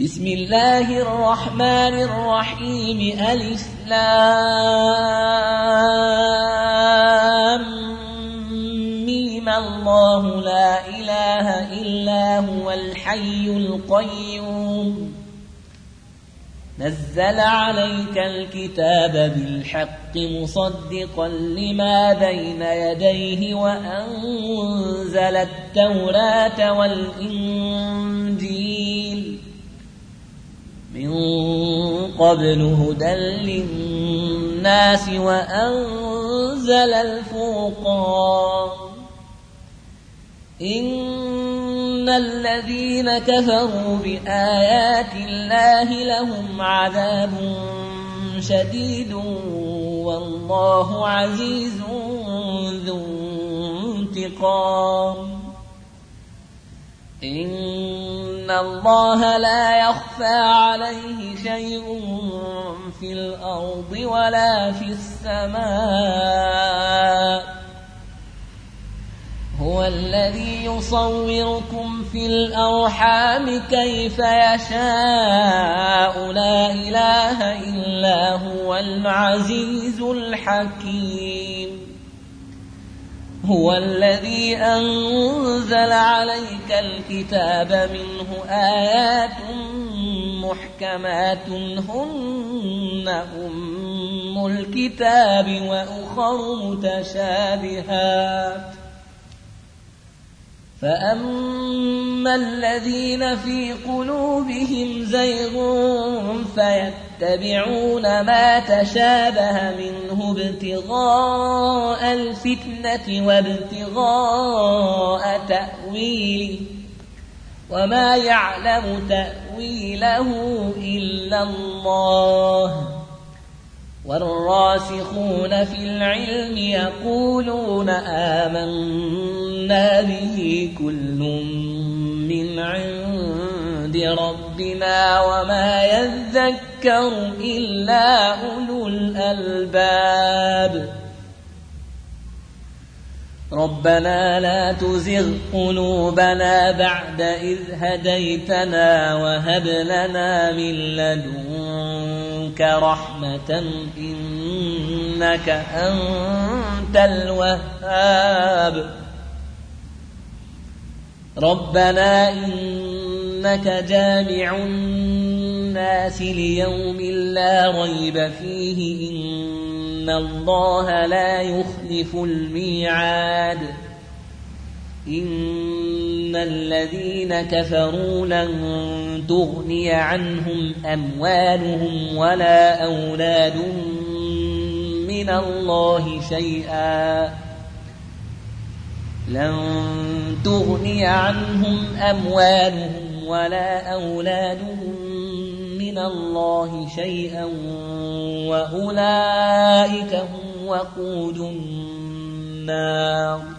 بسم الله الرحمن الرحيم ألف لام ميم الله لا إله إلا هو الحي القيوم نزل عليك الكتاب بالحق مصدقا لما بين يديه وأنزل التوراة والإنجيل من قبل هدى للناس وأنزل الفرقان إن الذين كفروا بآيات الله لهم عذاب شديد والله عزيز ذو انتقام إن الله لا يخفى عليه شيء في الأرض ولا في السماء هو الذي يصوركم في الأرحام كيف يشاء لا إله إلا هو العزيز الحكيم هو الذي أنزل عليك الكتاب منه آيات محكمات هن أم الكتاب وأخر متشابهات فأما الذين في قلوبهم زيغ فيتبعون ما تشابه منه ابتغاء الفتنة وابتغاء تأويله وما يعلم تأويله إلا الله والراسخون في العلم يقولون آمنا به كل من عند ربنا وما يذكر إلا أولو الألباب ربنا لا تزغ قلوبنا بعد إذ هديتنا وهب لنا من لدنك رحمة إنك أنت الوهاب ربنا إنك جامع الناس ليوم لا ريب فيه إن الله لا يخلف الميعاد إن الذين كفروا لن تغني عنهم أموالهم ولا أولادهم من الله شيئا لن تغني عنهم أموالهم ولا أولادهم من الله شيئا وأولئك هم وقود النار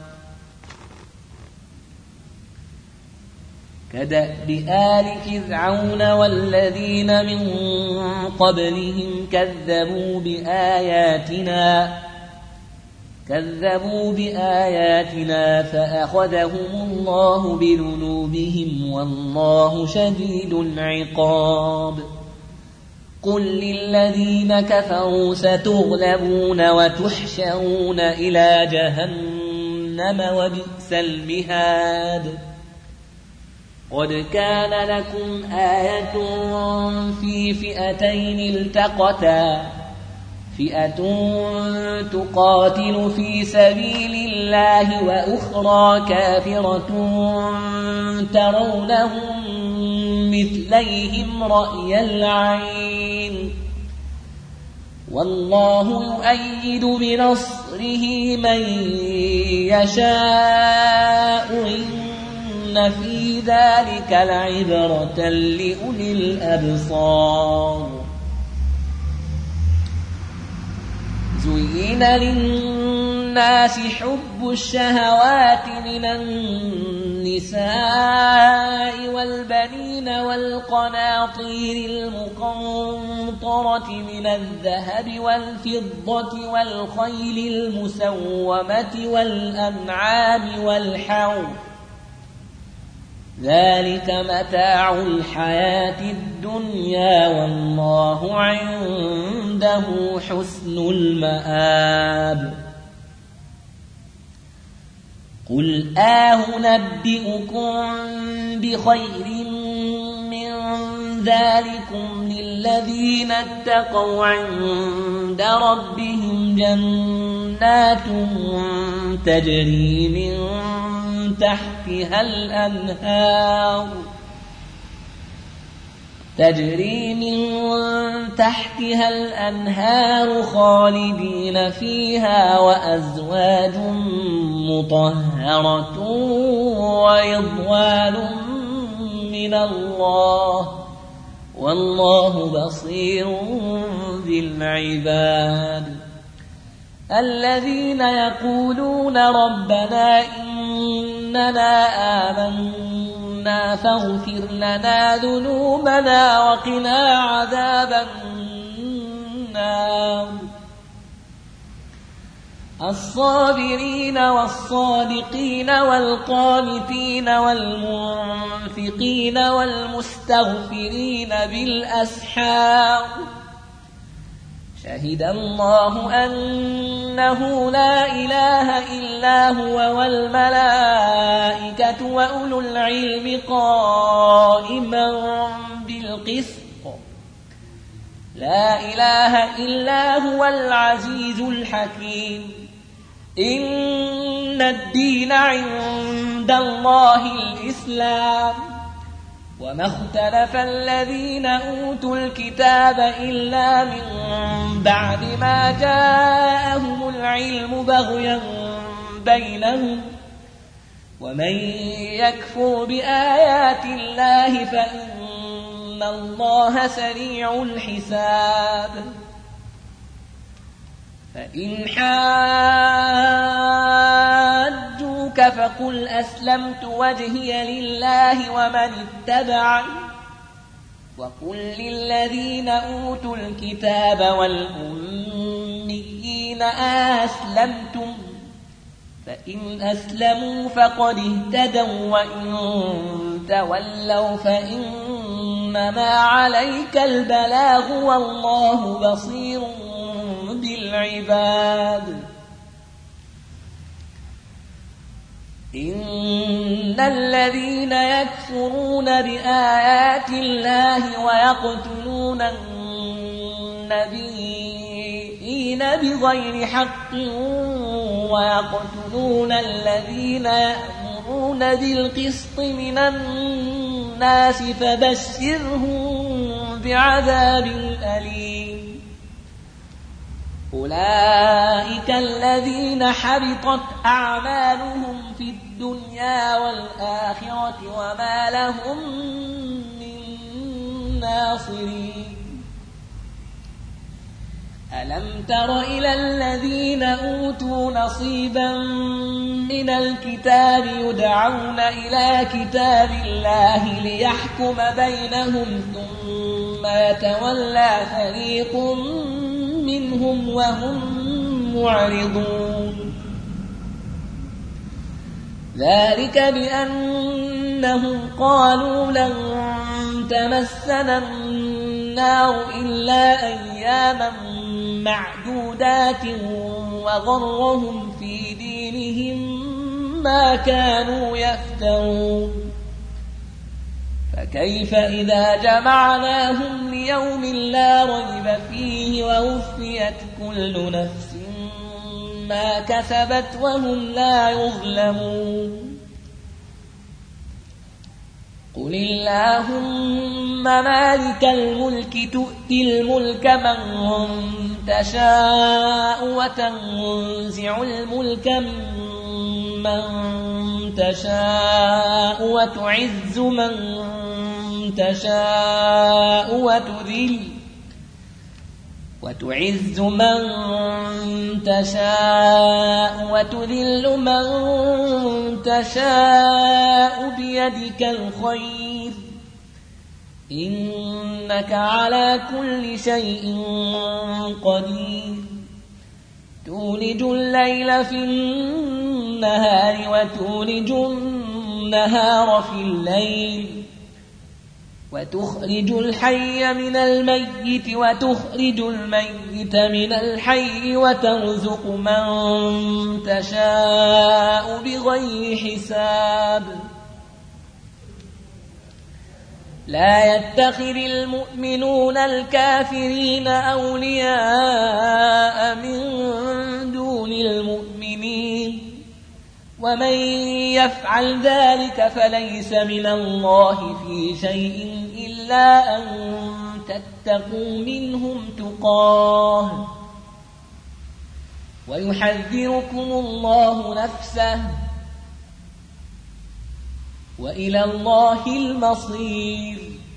كدأب آل فرعون والذين من قبلهم كذبوا بآياتنا فأخذهم الله بذنوبهم والله شديد العقاب قل للذين كفروا ستغلبون وتحشرون إلى جهنم وبئس المهاد قد كان لكم آية في فئتين التقتا فئة تقاتل في سبيل الله وأخرى كافرة ترونهم مثليهم رأي العين والله يؤيد بنصره من يشاء إن في ذلك لعبرة لأولي الأبصار زين للناس حب الشهوات من النساء والبنين والقناطير المقنطرة من الذهب والفضة والخيل المسومة والأنعام والحرث ذلك متاع الحياة الدنيا والله عنده حسن المآب قل أنبئكم بخير من ذلكم للذين اتقوا عند ربهم جنات تجري من تحتها الأنهار خالدين فيها وأزواج مطهرة ورضوان من الله والله بصير بالعباد الذين يقولون ربنا إننا آمنا فاغفر لنا ذنوبنا وقنا عذاب النار الصابرين والصادقين والقانتين والمنفقين والمستغفرين بالأسحار شهد الله أنه لا إله إلا هو والملائكة وأولو العلم قائما بالقسط لا إله إلا هو العزيز الحكيم إن الدين عند الله الإسلام وما اختلف الذين أوتوا الكتاب إلا من بعد ما جاءهم العلم بغيا بينهم ومن يكفر بآيات الله فإن الله سريع الحساب فإن حاجوك فقل أسلمت وجهي لله ومن اتبعني وقل للذين أوتوا الكتاب والأميين أسلمتم فإن أسلموا فقد اهتدوا وإن تولوا فإنما عليك البلاغ والله بصير بالعباد إن الذين يكفرون بآيات الله ويقتلون النبيين بغير حق ويقتلون الذين يأمرون بالقسط من الناس فبشرهم بعذاب أليم أولئك الذين حبطت أعمالهم في الدنيا والآخرة وما لهم من ناصرين ألم تر إلى الذين أوتوا نصيبا من الكتاب يدعون إلى كتاب الله ليحكم بينهم ثم يتولى فريق منهم وهم معرضون ذلك بأنهم قالوا لن تمسنا النار إلا أياما معدودات وغرهم في دينهم ما كانوا يفترون فكيف إذا جمعناهم ليوم لا ريب فيه ووفيت كل نفس ما كسبت وهم لا يظلمون قل اللهم مالك الملك تؤتي الملك من تشاء وتنزع الملك ممن تشاء وتعز من تشاء وتذل من تشاء بيدك الخير إنك على كل شيء قدير تولج الليل في النهار وتولج النهار في الليل وتخرج الحي من الميت وتخرج الميت من الحي وترزق من تشاء بغير حساب لا يتخذ المؤمنون الكافرين أولياء من دون المؤمنين ومن يفعل ذلك فليس من الله في شيء إلا أن تتقوا منهم تقاه ويحذركم الله نفسه وإلى الله المصير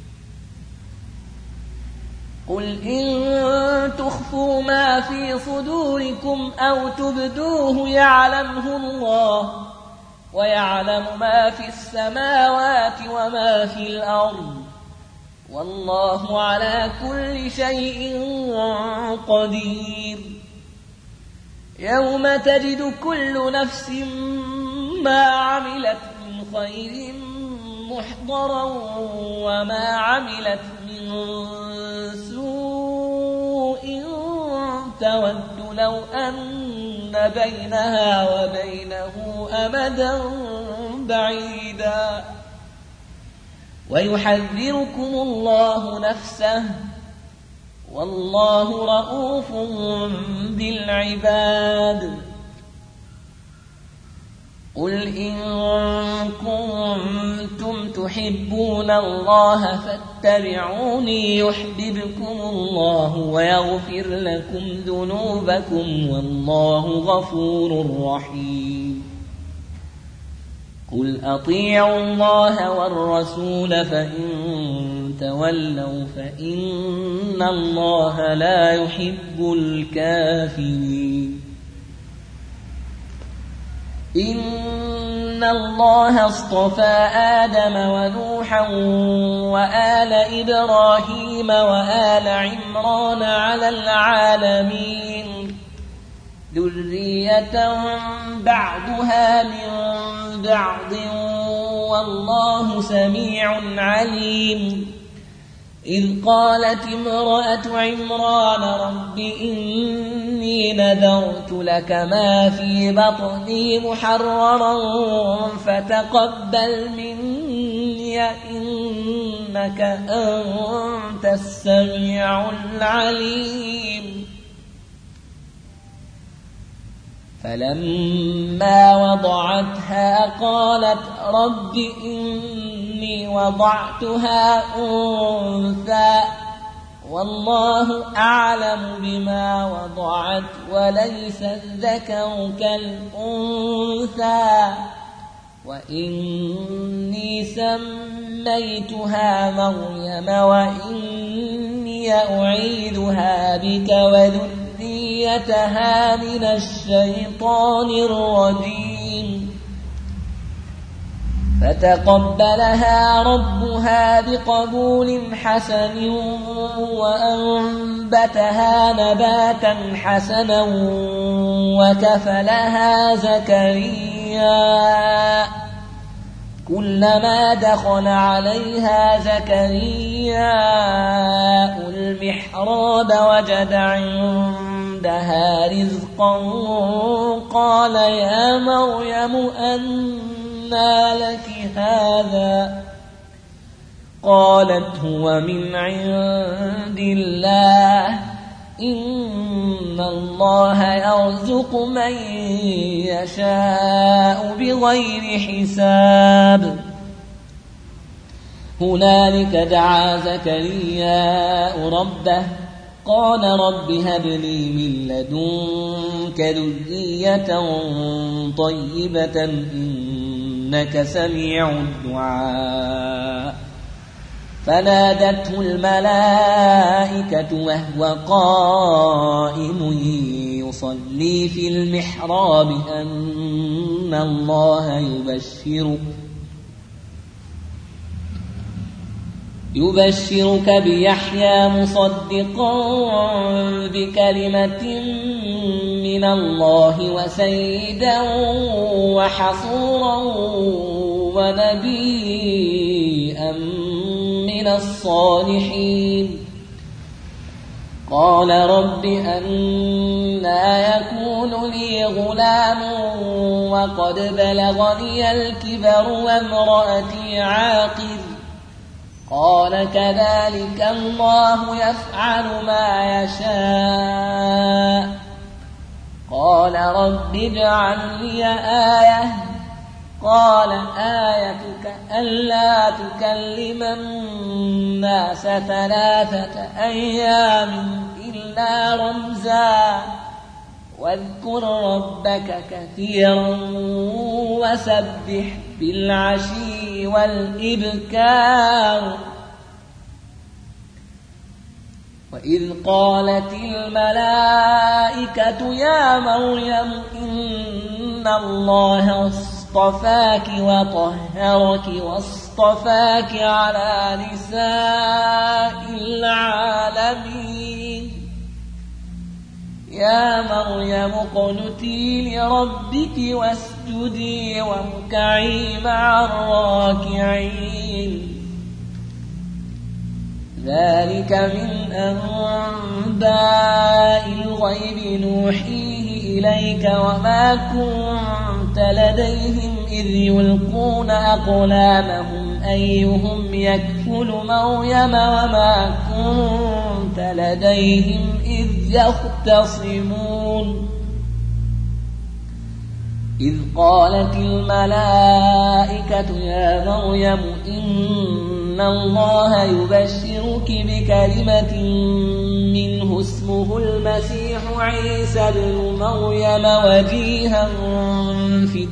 قل إن تخفوا ما في صدوركم أو تبدوه يعلمه الله ويعلم ما في السماوات وما في الأرض والله على كل شيء قدير يوم تجد كل نفس ما عملت من خير محضرا وما عملت من سوء تود لو أن بينها وبينه أمدا بعيدا ويحذركم الله نفسه والله رؤوف بالعباد قل إن كنتم تحبون الله فاتبعوني يحببكم الله ويغفر لكم ذنوبكم والله غفور رحيم قل أطيعوا الله والرسول فإن تولوا فإن الله لا يحب الكافرين إن الله اصطفى آدم ونوحا وآل إبراهيم وآل عمران على العالمين ذرية بعضها من بعض والله سميع عليم إذ قالت امرأة عمران رب إني نذرت لك ما في بطني محررا فتقبل مني إنك أنت السميع العليم فلما وضعتها قالت رب إني وضعتها أنثى والله أعلم بما وضعت وليس الذكر كالأنثى وإني سميتها مريم وإني أعيذها بك وذريتها من الشيطان الرجيم فتقبلها ربها بقبول حسن وأنبتها نباتا حسنا وكفلها زكريا كلما دخل عليها زكريا المحراب وجد عندها رزقا قال يا مريم أنى لك هذا قالت هو من عند الله إن الله يرزق من يشاء بغير حساب هنالك دعا زكريا ربه قال رب هب لي من لدنك ذرية طيبة إنك سميع الدعاء فنادته الملائكة وهو قائم يصلي في المحراب أن الله يبشرك بيحيى مصدقا بكلمة من الله وسيدا وحصورا ونبيا من الصالحين قال رب أنى يكون لي غلام وقد بلغني الكبر وامرأتي عاقر قال كذلك الله يفعل ما يشاء قال رب اجعل لي آية قال آيتك ألا تكلم الناس 3 أيام إلا رمزا واذكر ربك كثيرا وسبح بالعشي والإبكار وإذ قالت الملائكة يا مريم إن الله اصطفاك وطهرك واصطفاك على نساء العالمين يا مريم اقنتي لربك واسجدي واركعي مع الراكعين ذلك من أنباء الغيب نوحيه إليك وما كنت لديهم إذ يلقون أقلامهم أيهم يكفل مريم وما كنت لديهم إذ يختصمون إذ قالت الملائكة يا مريم إن الله يبشرك بكلمة منه اسمه المسيح عيسى ابن مريم وجيها في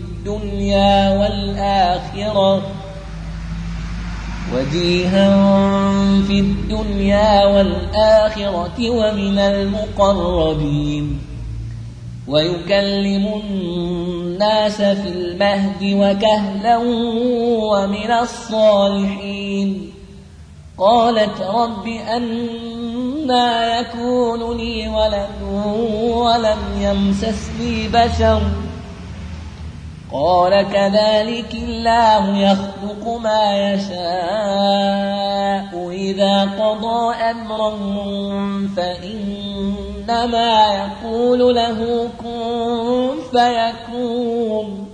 الدنيا والآخرة ومن المقربين ويكلم الناس في المهد وكهلا ومن الصالحين قالت رب أنى يكون لي ولد ولم يمسسني بشر قال كذلك الله يخلق ما يشاء إذا قضى أمرا فإنما يقول له كن فيكون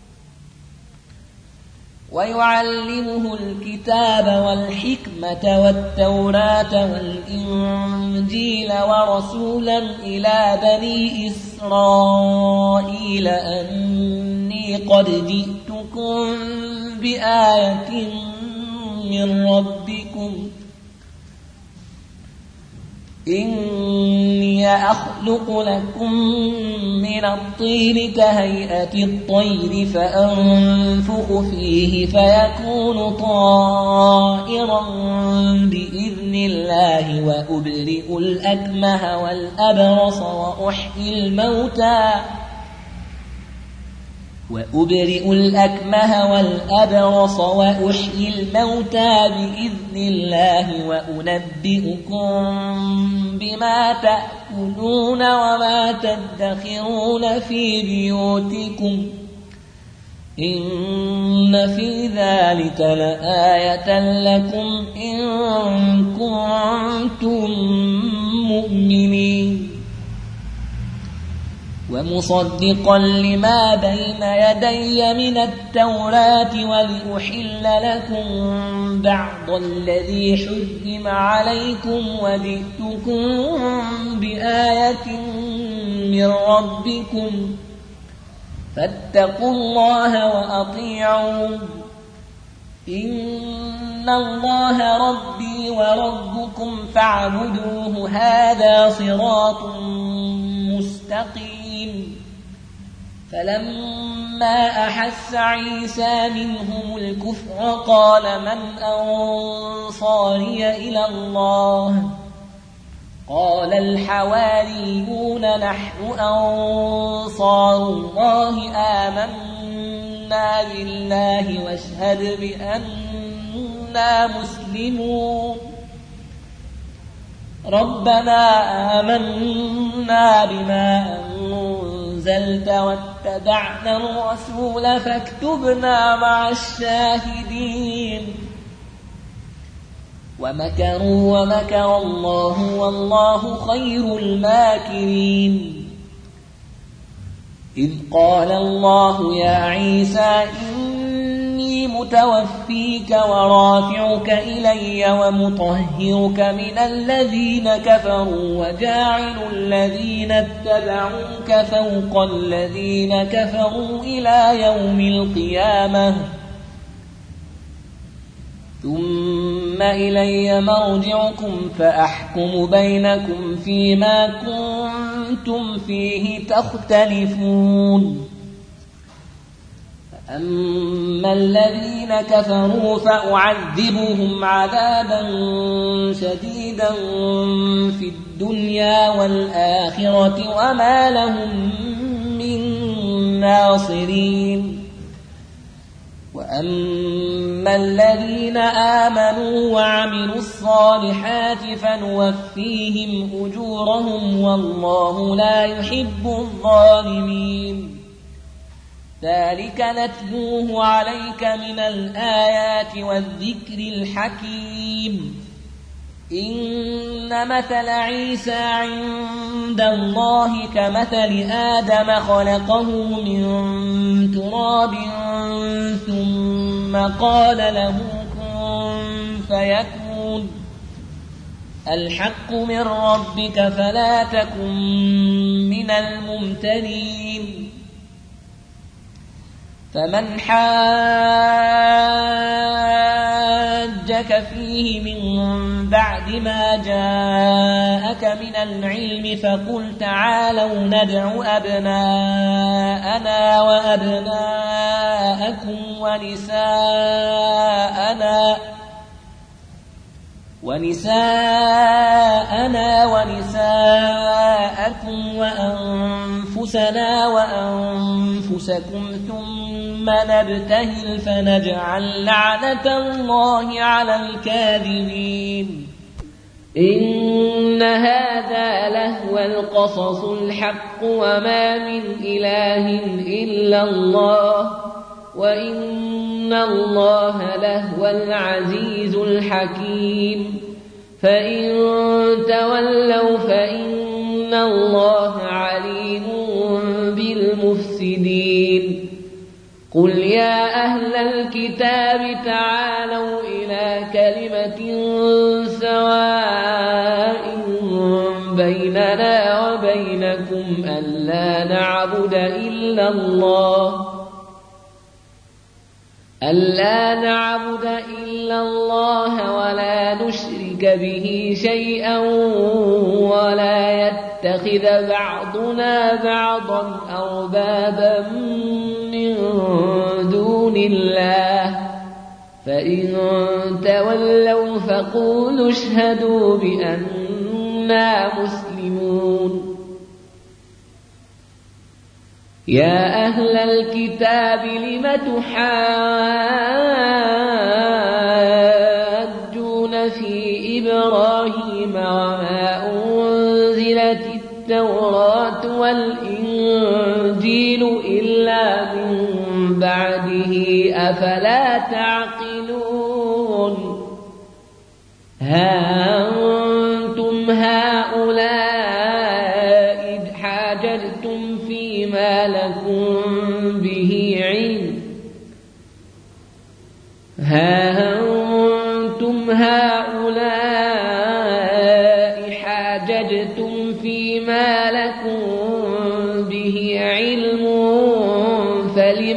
ويعلمه الكتاب والحكمة والتوراة والإنجيل ورسولا إلى بني إسرائيل أني قد جئتكم بآية من ربكم إني أخلق لكم من الطين كهيئة الطير فأنفخ فيه فيكون طائرا بإذن الله وأبرئ الأكمه والأبرص وأحيي الموتى بإذن الله وأنبئكم بما تأكلون وما تدخرون في بيوتكم إن في ذلك لآية لكم إن كنتم مؤمنين ومصدقا لما بين يدي من التوراة ولأحل لكم بعض الذي حرم عليكم وجئتكم بآية من ربكم فاتقوا الله وأطيعون إن الله ربي وربكم فاعبدوه هذا صراط مستقيم فلما أحس عيسى منهم الكفر قال من أنصاري إلى الله قال الحواريون نحن أنصار الله آمنا بالله واشهد بأننا مسلمون ربنا آمنا بما أنزلت أنزلت واتبعنا الرسول فاكتبنا مع الشاهدين ومكروا ومكر الله والله خير الماكرين إذ قال الله يا عيسى إني متوفيك ورافعك إلي ومطهرك من الذين كفروا وجاعل الذين اتبعوك فوق الذين كفروا إلى يوم القيامة ثم إلي مرجعكم فأحكم بينكم فيما كنتم فيه تختلفون فأما الذين كفروا فأعذبهم عذابا شديدا في الدنيا والآخرة وما لهم من ناصرين وأما الذين آمنوا وعملوا الصالحات فنوفيهم أجورهم والله لا يحب الظالمين ذلك نتلوه عليك من الآيات والذكر الحكيم إن مثل عيسى عند الله كمثل آدم خلقه من تراب ثم قال له كن فيكون الحق من ربك فلا تكن من الممترين فمن حاجك فيه من بعد ما جاءك من العلم فقل تعالوا ندع أبناءنا وأبناءكم ونساءنا ونساءكم وأنفسنا وأنفسكم ثم نبتهل فنجعل لعنة الله على الكاذبين إن هذا لهو القصص الحق وما من إله إلا الله وإن الله لهو العزيز الحكيم فإن تولوا فإن الله عليم بالمفسدين قل يا أهل الكتاب تعالوا إلى كلمة سواء بيننا وبينكم ألا نعبد إلا الله ولا نشرك به شيئا ولا يتخذ بعضنا بعضا أربابا من دون الله فإن تولوا فقولوا اشهدوا بأننا مسلمون يا أهل الكتاب لم تحاجون في إبراهيم وما أنزلت التوراة والإنجيل إلا من بعده أفلا تعقلون ها أنتم هؤلاء إذ حاججتم فيما لكم به علم فلم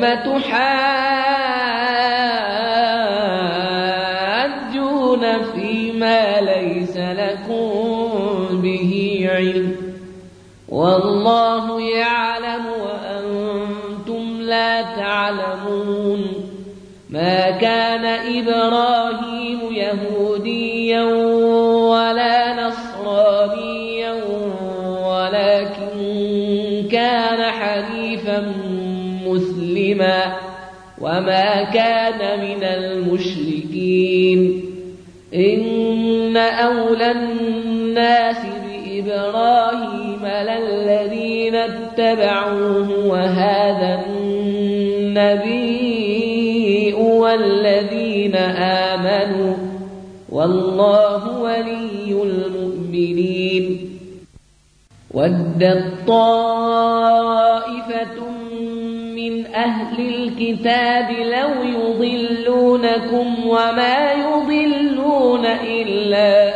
تحاجون فيما ليس لكم به علم والله يعلم وأنتم لا تعلمون ما كان إبراهيم يهوديا ولا نصرانيا ولكن كان حنيفا مسلما وما كان من المشركين إن أولى الناس بإبراهيم أكمل الذين اتبعوه وهذا النبي والذين آمنوا والله ولي المؤمنين ودت طائفة من أهل الكتاب لو يضلونكم وما يضلون إلا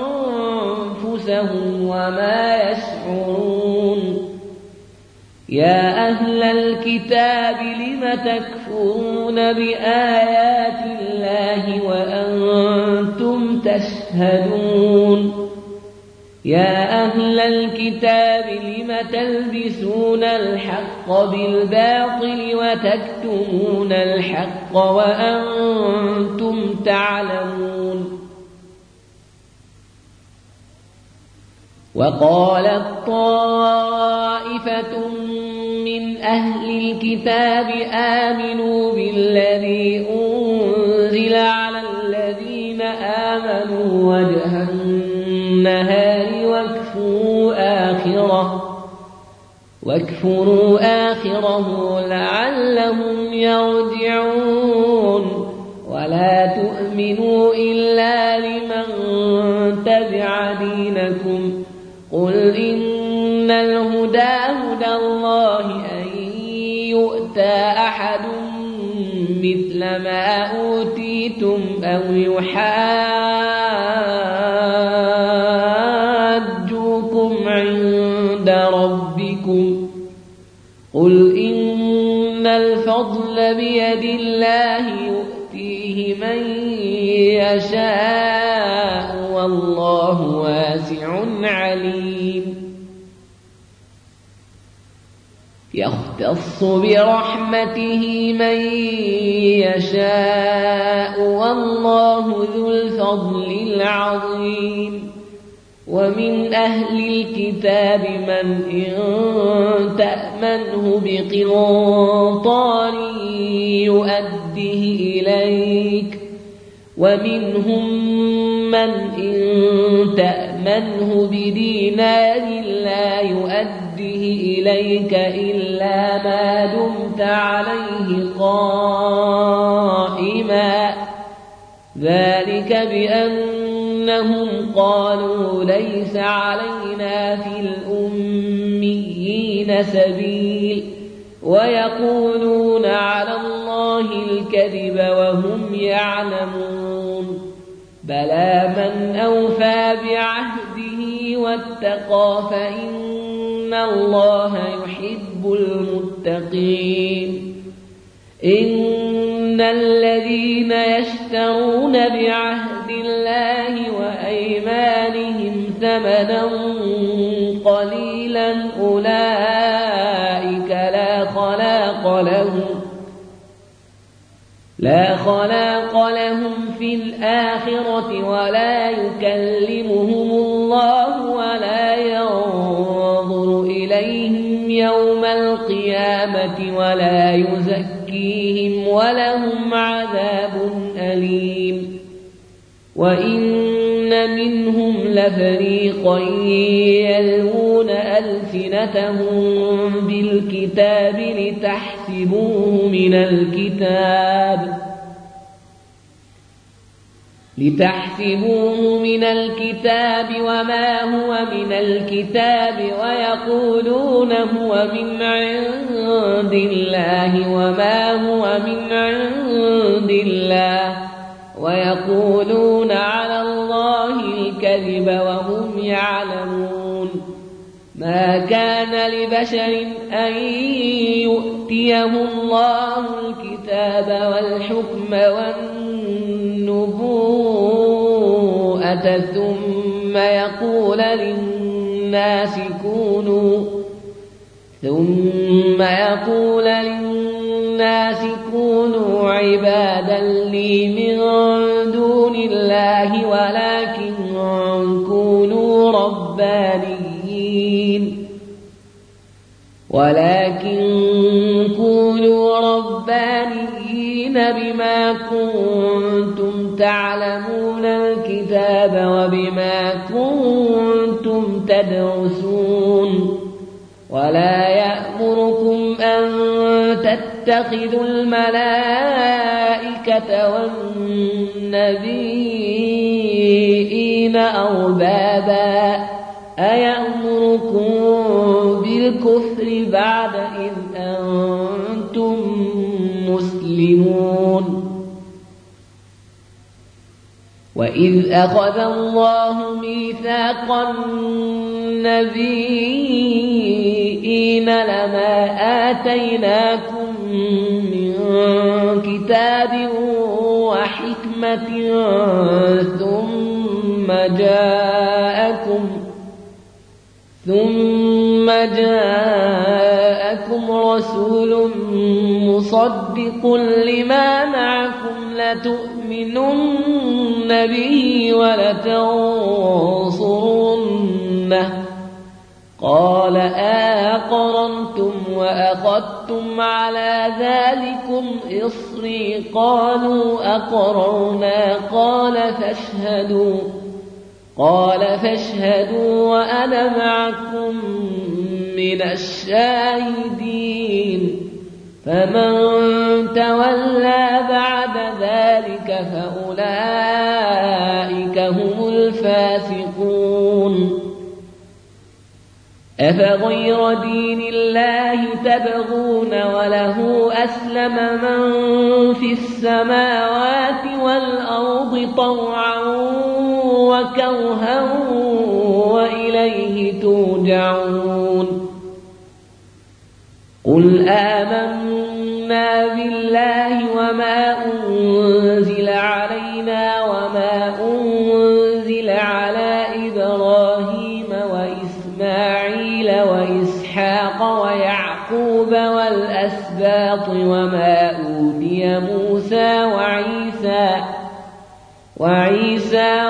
أنفسهم وما يشعرون يا أهل الكتاب لم تكفرون بآيات الله وأنتم تشهدون يا أهل الكتاب لم تلبسون الحق بالباطل وتكتمون الحق وأنتم تعلمون وقالت طائفة من أهل الكتاب آمنوا بالذي أنزل على الذين آمنوا وجه النهار واكفروا آخره لعلهم يرجعون ولا تؤمنوا إلا لمن تبع دينكم قل إن الهدى هدى الله أن يؤتى أحد مثل ما أوتيتم أو يحاجوكم عند ربكم قل إن الفضل بيد الله يؤتيه من يشاء والله واسع عليم يختص برحمته من يشاء والله ذو الفضل العظيم ومن أهل الكتاب من إن تأمنه بقنطار يؤده إليك ومنهم من إن تأمنه بدينار لا يؤده إليك إلا ما دمت عليه قائما ذلك بأنهم قالوا ليس علينا في الأميين سبيل ويقولون على الله الكذب وهم يعلمون بلى من أوفى بعهده واتقى فإن الله يحب المتقين إن الذين يشترون بعهد الله وأيمانهم ثمنا قليلا أولئك لا خلاق لهم في الآخرة ولا يكلمهم الله ولا ينظر إليهم يوم القيامة ولا يزكيهم ولهم عذاب أليم وإن منهم لفريقا يلوون ألسنتهم بالكتاب لتحسبوه من الكتاب وما هو من الكتاب ويقولون هو من عند الله وما هو من عند الله ويقولون على الله الكذب وهم يعلمون ما كان لبشر أن يؤتيه الله الكتاب والحكم والنبوءة ثم يقول للناس كونوا عبادا لي من دون الله ولكن كونوا ربانيين بما كنتم تعلمون الكتاب وبما كنتم تدرسون ولا يأمركم أن تتخذوا الملائكة والنبيين أربابا أيأمركم بالكفر بعد إذ أنتم مسلمون وإذ أخذ الله ميثاق النبيين لما آتيناكم من كتاب وحكمة ثم جاءكم رسول مصدق لما معكم لتؤمنن به ولتنصرنه قال أقررتم وأخذتم على ذلكم إصري قالوا أقررنا قال فاشهدوا وأنا معكم من الشاهدين فمن تولى بعد ذلك فأولئك هم الفاسقون أفغير دين الله تبغون وله أسلم من في السماوات والأرض طوعا وكرها وإليه ترجعون قل آمنا بالله وما أنزل علينا وما أنزل على إبراهيم وإسماعيل وإسحاق ويعقوب والأسباط وما أوتي موسى وعيسى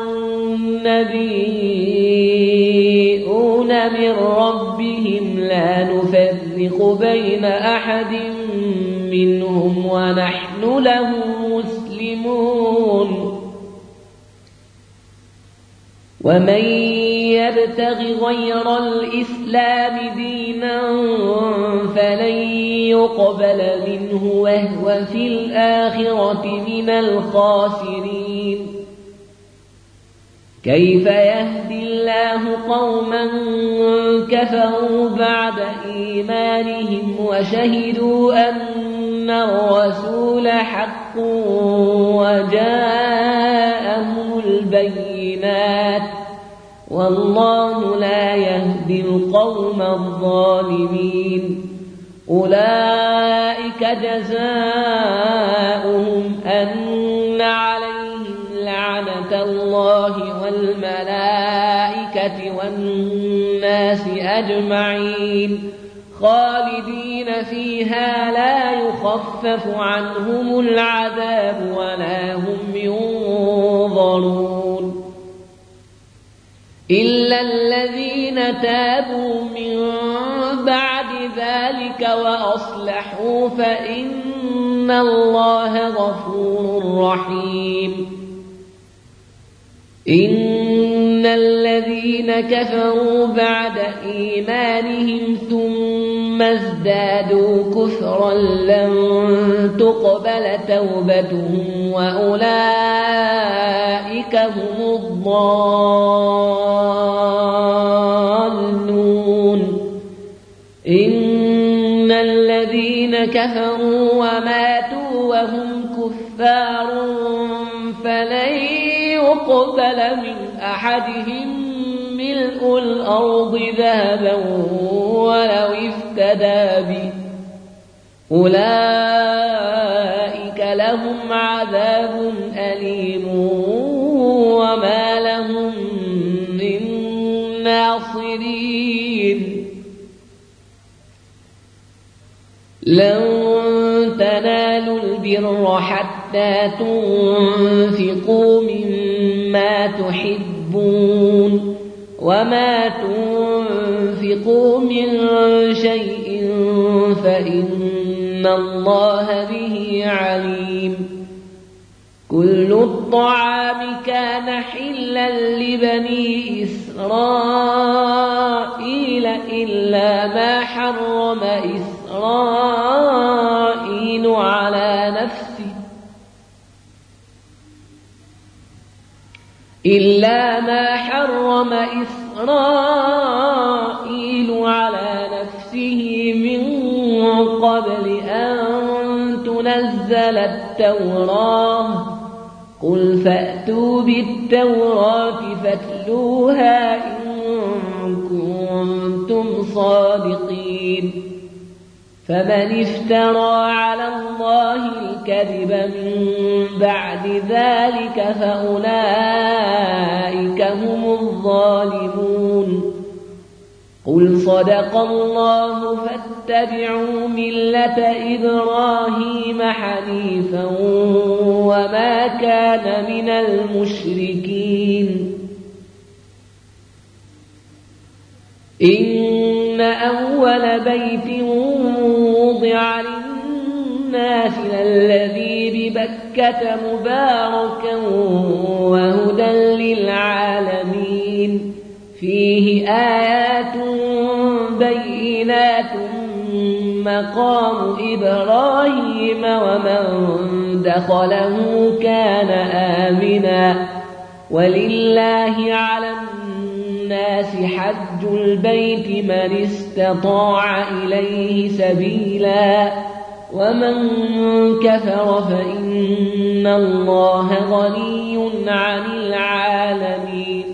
والنبيون من ربهم لا نفرق بين أحد منهم ونحن له مسلمون ومن يبتغ غير الإسلام دينا فلن يقبل منه وهو في الآخرة من الخاسرين كيف يهدي الله قوما كفروا بعد إيمانهم وشهدوا أن الرسول حق وجاءهم البينات والله لا يهدي القوم الظالمين أولئك جزاؤهم أن عليهم لعنة الله والملائكة والناس أجمعين خالدين فيها لا يخفف عنهم العذاب ولا هم ينظرون إلا الذين تابوا من بعد ذلك وأصلحوا فإن الله غفور رحيم إن الذين كفروا بعد إيمانهم ثم ازدادوا كفرا لن تقبل توبتهم وأولئك هم الضالون إن الذين كفروا وماتوا وهم كفار فلن يقبل من أحدهم ملء الأرض ذهبا ولو افتدى به أولئك لهم عذاب أليم وما لهم من ناصرين لن تنالوا البر حتى تنفقوا مما تحبون وما تنفقوا من شيء فإن إن الله به عليم كل الطعام كان حلا لبني إسرائيل إلا ما حرم إسرائيل على نفسه من قبل أن تنزل التوراة قل فأتوا بالتوراة فاتلوها إن كنتم صادقين فمن افترى على الله الكذب من بعد ذلك فأولئك هم الظالمون قل صدق الله فاتبعوا ملة إبراهيم حنيفا وما كان من المشركين إن أول بيت وضع للناس الذي ببكة مباركا وهدى للعالمين فيه آيات بينات مقام إبراهيم ومن دخله كان آمنا ولله على الناس حج البيت من استطاع إليه سبيلا ومن كفر فإن الله غني عن العالمين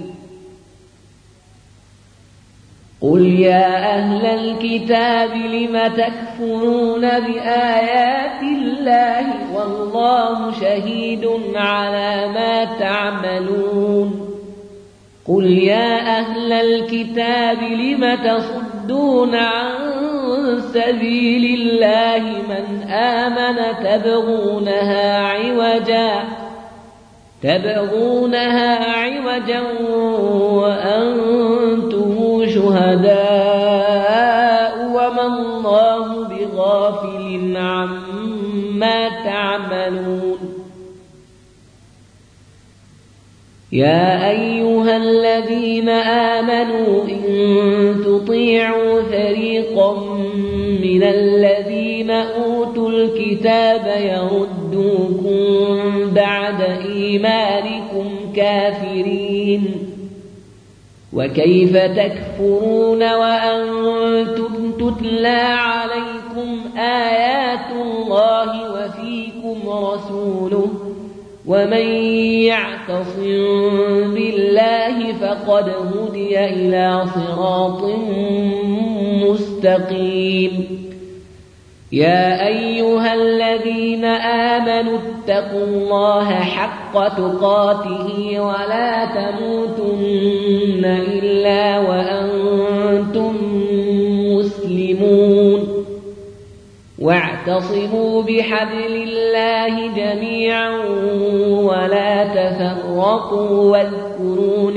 قل يا أهل الكتاب لم تكفرون بآيات الله والله شهيد على ما تعملون قل يا أهل الكتاب لم تصدون عن سبيل الله من آمن تبغونها عوجا وأنتم شهداء وما الله بغافل عما تعملون يا أيها الذين آمنوا إن تطيعوا فريقا من الذين أوتوا الكتاب يردوكم بعد إيمانكم كافرين وكيف تكفرون وأنتم تتلى عليكم آيات الله وفيكم رسوله ومن يعتصم بالله فقد هدي إلى صراط مستقيم يا أيها الذين آمنوا اتقوا الله حق تقاته ولا تموتن إلا وأنتم مسلمون واعتصموا بحبل الله جميعا ولا تفرقوا واذكروا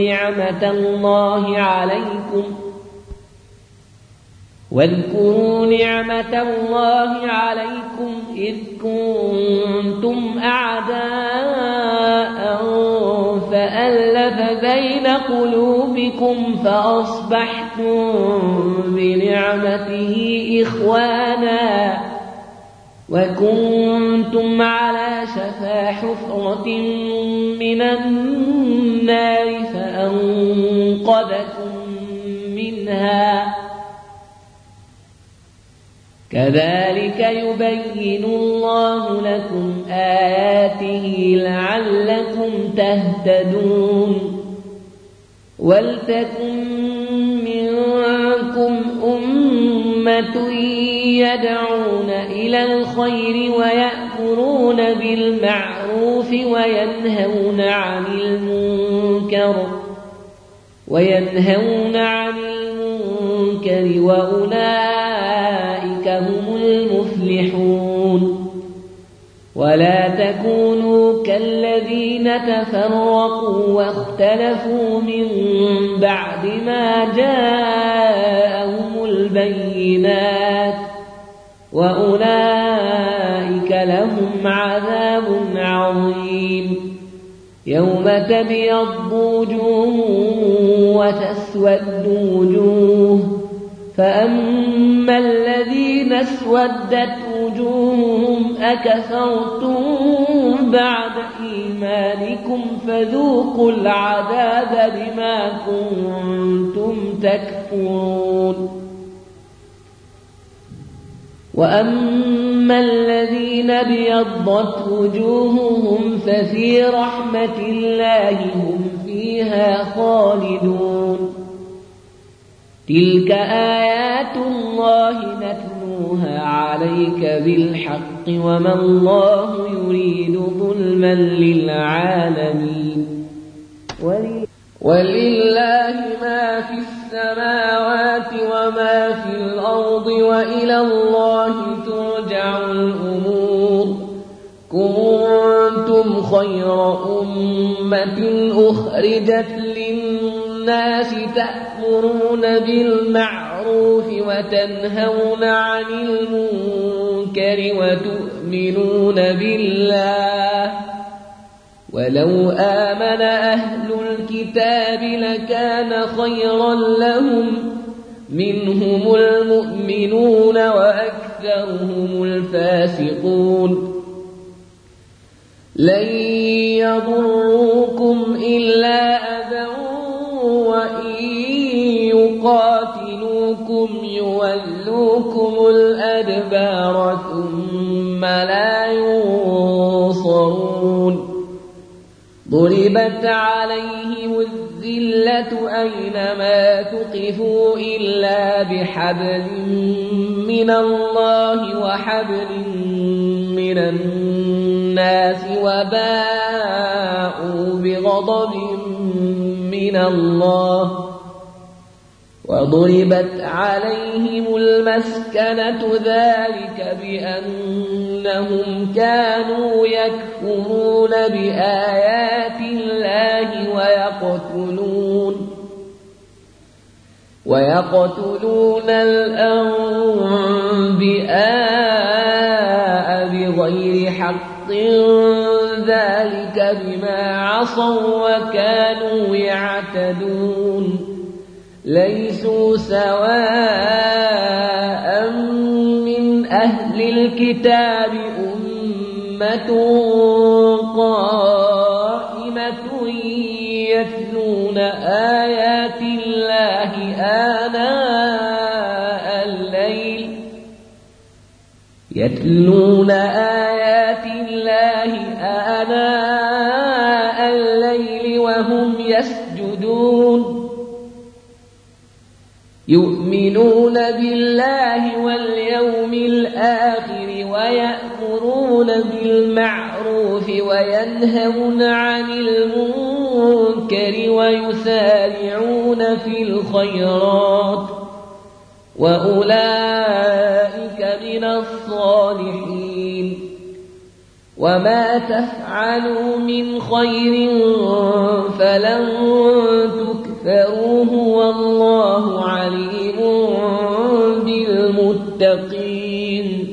نعمة الله عليكم إذ كنتم أعداء فألف بين قلوبكم فأصبحتم بنعمته إخوانا وكنتم على شفا حفرة من النار فأنقذكم منها كذلك يبين الله لكم آياته لعلكم تهتدون ولتكن منكم أمة يدعون إلى الخير ويأمرون بالمعروف وينهون عن المنكر وأولئك هم المفلحون ولا تكونوا كالذين تفرقوا واختلفوا من بعد ما جاءهم البينات وأولئك لهم عذاب عظيم يوم تبيض وجوه وتسود وجوه فأما الذين اسودت وجوههم أكفرتم بعد إيمانكم فذوقوا العذاب بما كنتم تكفرون وأما الذين ابيضت وجوههم ففي رحمة الله هم فيها خالدون تلك آيات الله نتلوها عليك بالحق وما الله يريد ظلما للعالمين ولله ما في السماوات وما في الأرض وإلى الله ترجع الأمور كنتم خير أمة أخرجت للناس تأمرون بالمعروف وتنهون عن المنكر وتؤمنون بالله ولو آمن أهل الكتاب لكان خيرا لهم منهم المؤمنون وأكثرهم الفاسقون لن يضروكم إلا أذى وإن يقاتلوكم يولوكم الأدبار ثم لا ينصرون ضربت عليهم الذلة أينما ثقفوا إلا بحبل من الله وحبل من الناس وباءوا بغضب من الله وضربت عليهم المسكنة ذلك بأنهم كانوا يكفرون بآيات الله ويقتلون الأنبياء بغير حق ذلك بما عصوا وكانوا يعتدون ليسوا سواء من أهل الكتاب أمة قائمة يتلون آيات الله آناء الليل وهم يسجدون يؤمنون بالله واليوم الآخر ويأمرون بالمعروف وينهون عن المنكر ويسارعون في الخيرات وأولئك من الصالحين وما تفعلوا من خير فلن تكفروه والله عليم بالمتقين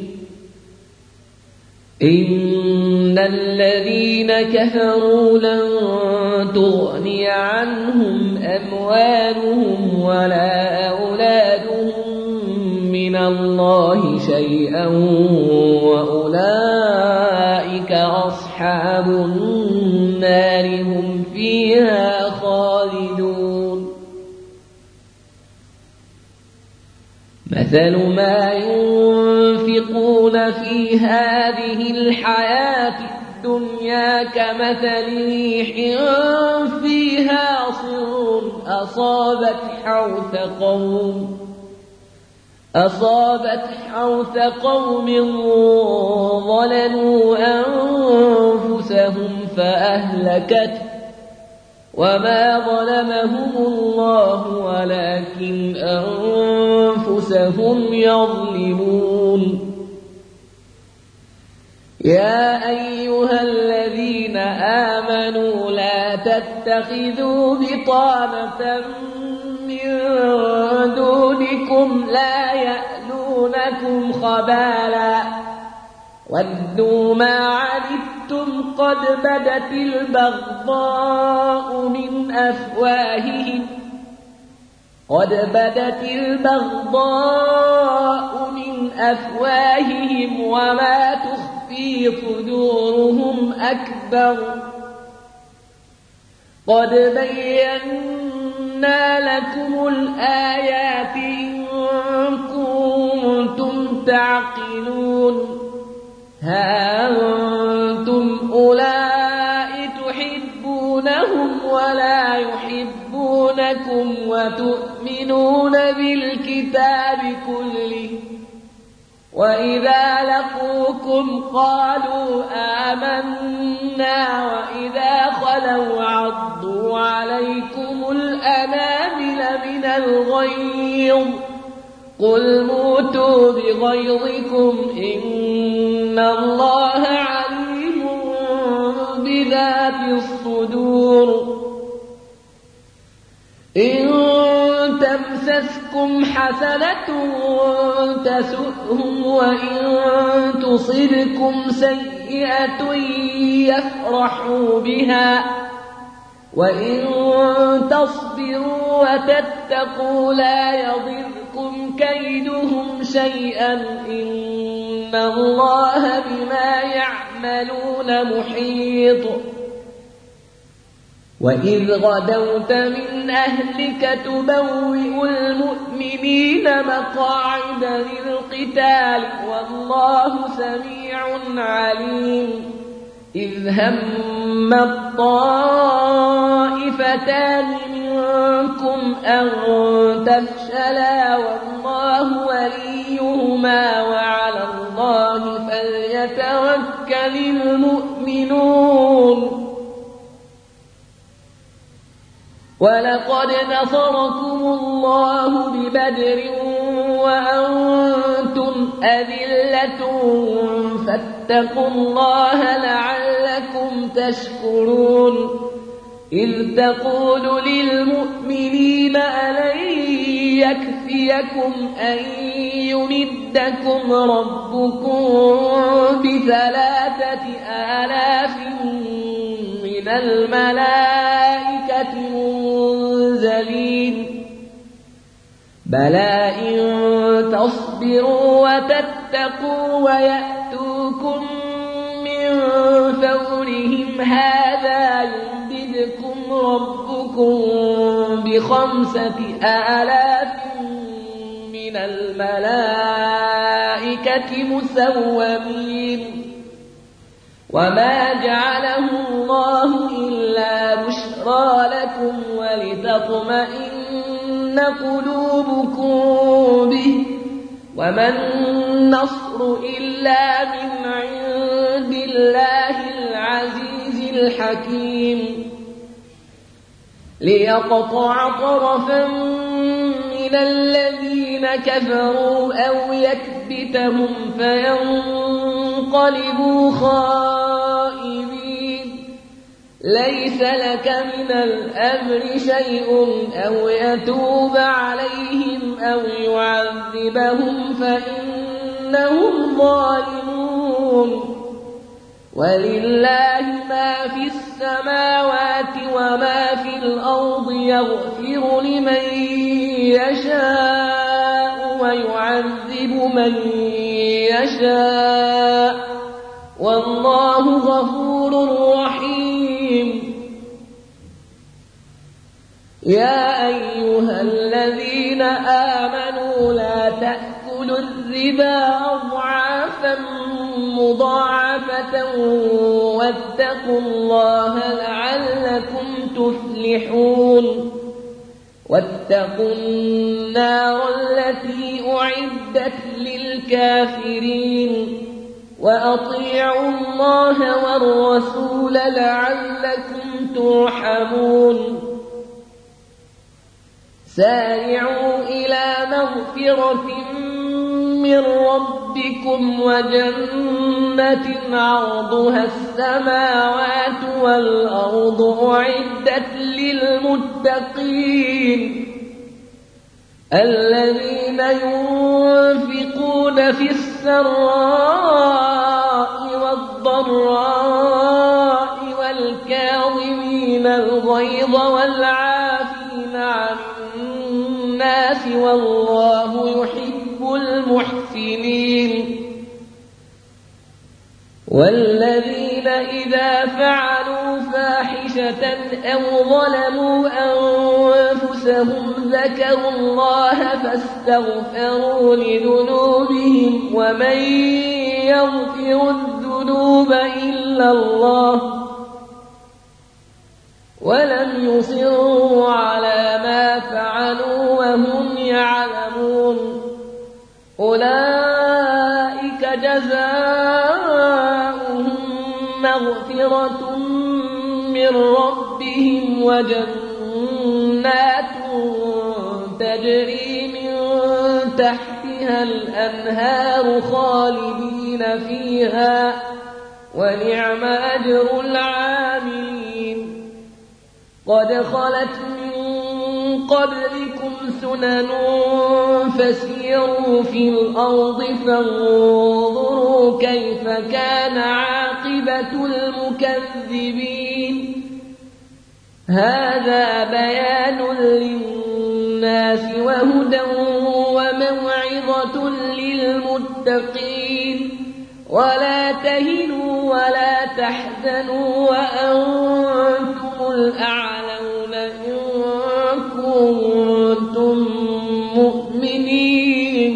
إن الذين كفروا لن تغني عنهم أموالهم ولا أولادهم من الله شيئا وأولئك أصحاب النار هم فيها خالدون مثل ما ينفقون في هذه الحياة الدنيا كمثل ريح فيها صر أصابت حوث قوم ظلموا أنفسهم فأهلكته وما ظلمهم الله ولكن أنفسهم يظلمون يا أيها الذين آمنوا لا تتخذوا بطانة من دونكم لا يألونكم خبالا ودوا ما عنتم قد بدت البغضاء من أفواههم وما تخفي صدورهم أكبر قد بينا لكم الآيات إن كنتم تعقلون ها أنتم أولئك تحبونهم ولا يحبونكم وتؤمنون بالكتاب كله وإذا لقوكم قالوا آمنا وإذا خلوا عضوا عليكم الأنامل من الغيظ قل موتوا بغيظكم إن الله عليم بذات الصدور إن تمسسكم حسنة تسؤهم وإن تصبكم سيئة يفرحوا بها وإن تصبروا وتتقوا لا يضركم كيدهم شيئا إن الله بما يعملون محيط وإذ غدوت من أهلك تبوئ المؤمنين مقاعد للقتال والله سميع عليم إذ هم الطائفتان منكم أن تفشلا والله وليهما وعلى الله فليتوكل المؤمنون ولقد نصركم الله ببدر وأنتم أذلة فاتقوا الله لعلكم تشكرون إذ تقول للمؤمنين ألن يكفيكم أن يمدكم ربكم ب3,000 من الملائكة منزلين بلى إن تصبروا وتتقوا ويأتوكم من فورهم هذا يمددكم ربكم ب5,000 من الملائكة مسومين وما جعله الله إلا بشرى لكم ولتطمئن قلوبكم به وما النصر إلا من عند الله العزيز الحكيم ليقطع طرفا من الذين كفروا أو يكبتهم فينقلبوا خائبين ليس لك من الأمر شيء أو يتوب عليهم أو يعذبهم فإنهم ظالمون ولله ما في السماوات وما في الأرض يغفر لمن يشاء ويعذب من يشاء والله غفور رحيم يا أيها الذين آمنوا لا تأكلوا الربا أضعافا مضاعفة واتقوا الله لعلكم تفلحون واتقوا النار التي أعدت للكافرين وأطيعوا الله والرسول لعلكم ترحمون سارعوا إلى مغفرة من ربكم وجنة عرضها السماوات والأرض أعدت للمتقين الذين ينفقون في السراء الغيظ والعافين عن الناس والله يحب المحسنين. والذين إذا فعلوا فاحشة أو ظلموا أنفسهم ذكروا الله فاستغفروا لذنوبهم ومن يغفر الذنوب إلا الله ولم يصروا على ما فعلوا وهم يعلمون أولئك جزاؤهم مغفرة من ربهم وجنات تجري من تحتها الأنهار خالدين فيها ونعم أجر العاملين. قد خلت من قبلكم سنن فسيروا في الأرض فانظروا كيف كان عاقبة المكذبين. هذا بيان للناس وهدى وموعظة للمتقين. ولا تهنوا ولا تحزنوا وأنتم الأعلون إن كنتم مؤمنين.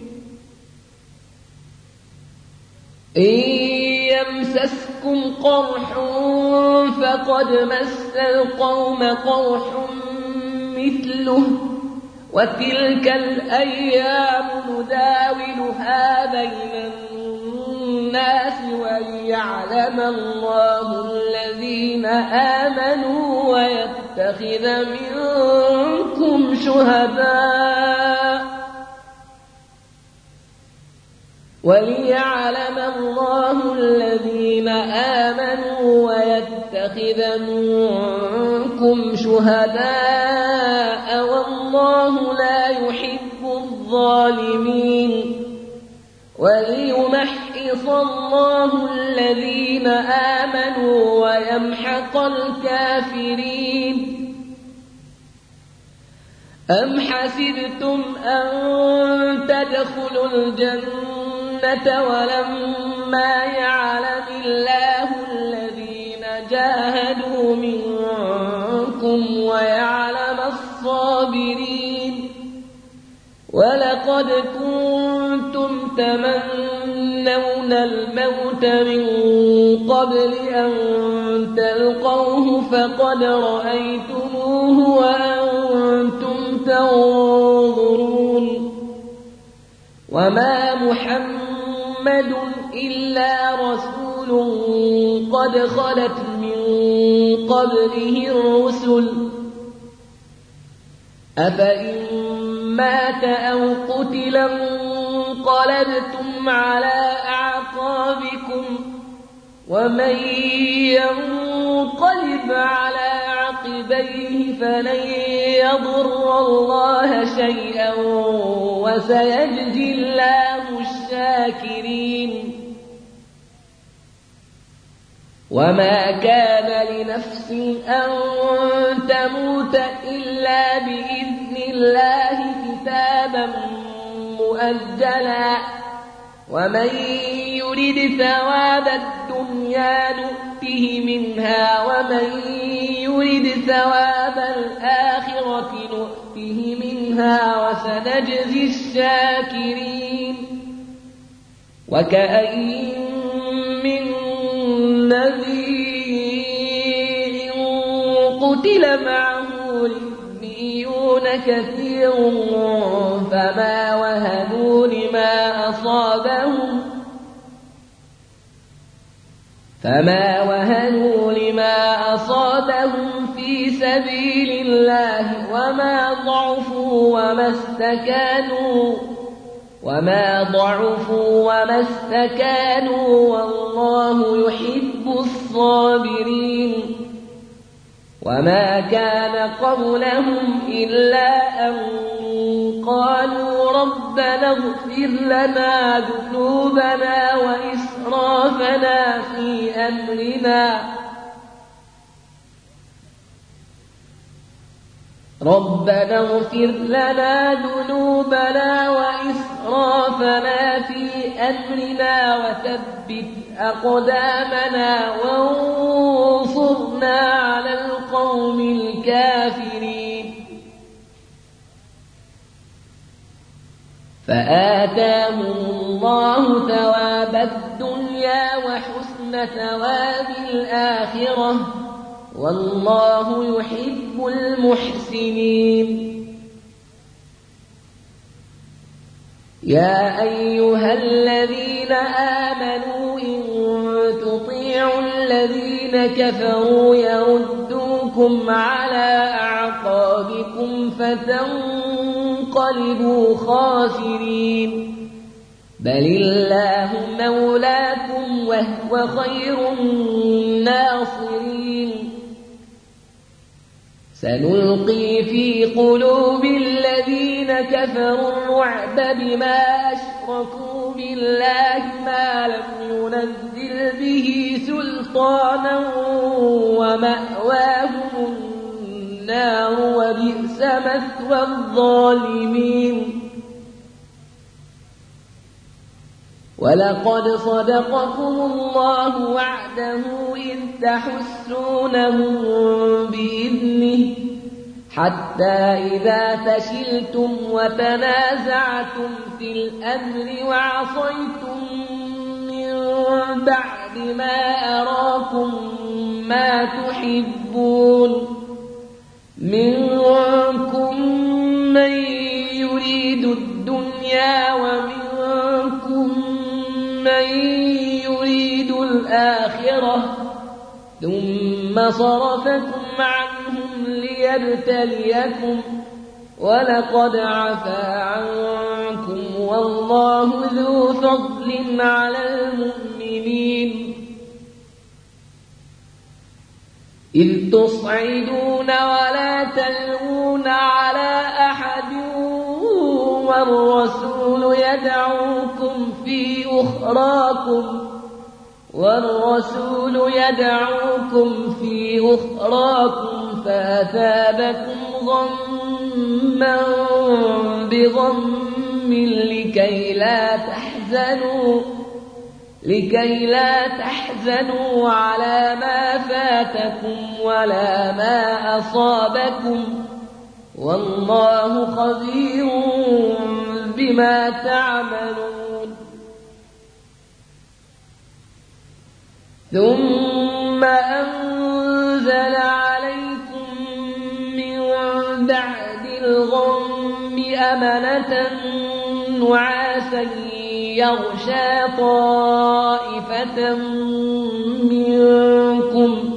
إن يمسسكم قرح فقد مس القوم قرح مثله وتلك الأيام نداولها بين الناس وليعلم الله الذين آمنوا ويتخذ منكم شهداء والله لا يحب الظالمين. وليمحص الله الذين آمنوا ويمحق الكافرين. أم حسبتم أن تدخلوا الجنة ولما يعلم الله الذين جاهدوا منكم ويعلم الصابرين. ولقد كنتم تمنون الموت من قبل أن تلقوه فقد رأيتموه وأنتم تنظرون. وما محمد إلا رسول قد خلت من قبله الرسل أفإن مات أو قتل انقلبتم على أعقابكم ومن ينقلب على عقبيه فلن يضر الله شيئا وسيجزي الله الشاكرين. وما كان لنفس أن تموت إلا بإذن الله كتابا مؤجلا ومن يرد ثواب الدنيا نؤته منها ومن يرد ثواب الآخرة نؤته منها وسنجزي الشاكرين. وكأين من نذير قتل معه ربيون كثير فما وهنوا لما أصابهم في سبيل الله وما ضعفوا وما استكانوا والله يحب الصابرين. وما كان قولهم إلا أن قالوا ربنا اغفر لنا ذنوبنا وإسرافنا في أمرنا ربنا اغفر لنا ذنوبنا وإسرافنا في أمرنا وثبت أقدامنا وانصرنا على القوم الكافرين فآتاهم الله ثواب الدنيا وحسن ثواب الآخرة والله يحب المحسنين يا أيها الذين آمنوا إن تطيعوا الذين كفروا يردوكم على أعقابكم فتنقلبوا خاسرين بل الله مولاكم وهو خير الناصرين سنلقي في قلوب الذين كفروا الرعب بما أشركوا بالله ما لم ينزل به سلطانا ومأواهم النار وبئس مثوى الظالمين ولقد صدقكم الله وعده إذ تحسونهم بإذنه حتى إذا فشلتم وتنازعتم في الأمر وعصيتم من بعد ما أراكم ما تحبون منكم من يريد الدنيا ومنكم من يريد الآخرة ثم صرفكم عنهم ليبتليكم ولقد عفا عنكم والله ذو فضل على المؤمنين إذ تصعدون ولا تلوون على أحد والرسول يدعوكم في أخراكم فأثابكم غما بغم لكي لا تحزنوا على ما فاتكم ولا ما أصابكم والله خبير بما تعملون ثم أنزل عليكم من بعد الغم أمنة نعاسا يغشى طائفة منكم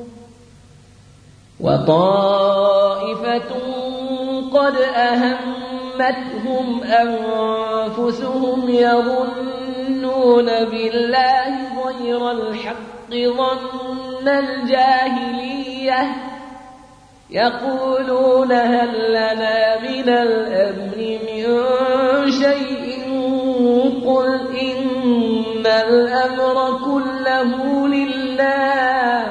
وطائفة قد أهمتهم أنفسهم يظنون بالله غير الحق ظن الجاهلية يقولون هل لنا من الأمر من شيء قل إن الأمر كله لله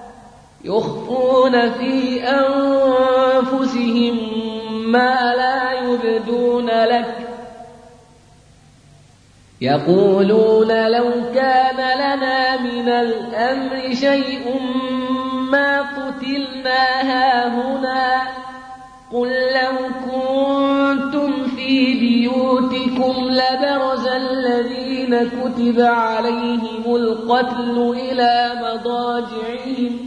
يخفون في أنفسهم ما لا يبدون لك يقولون لو كان لنا من الأمر شيء ما قتلنا هاهنا قل لو كنتم في بيوتكم لبرز الذين كتب عليهم القتل إلى مضاجعهم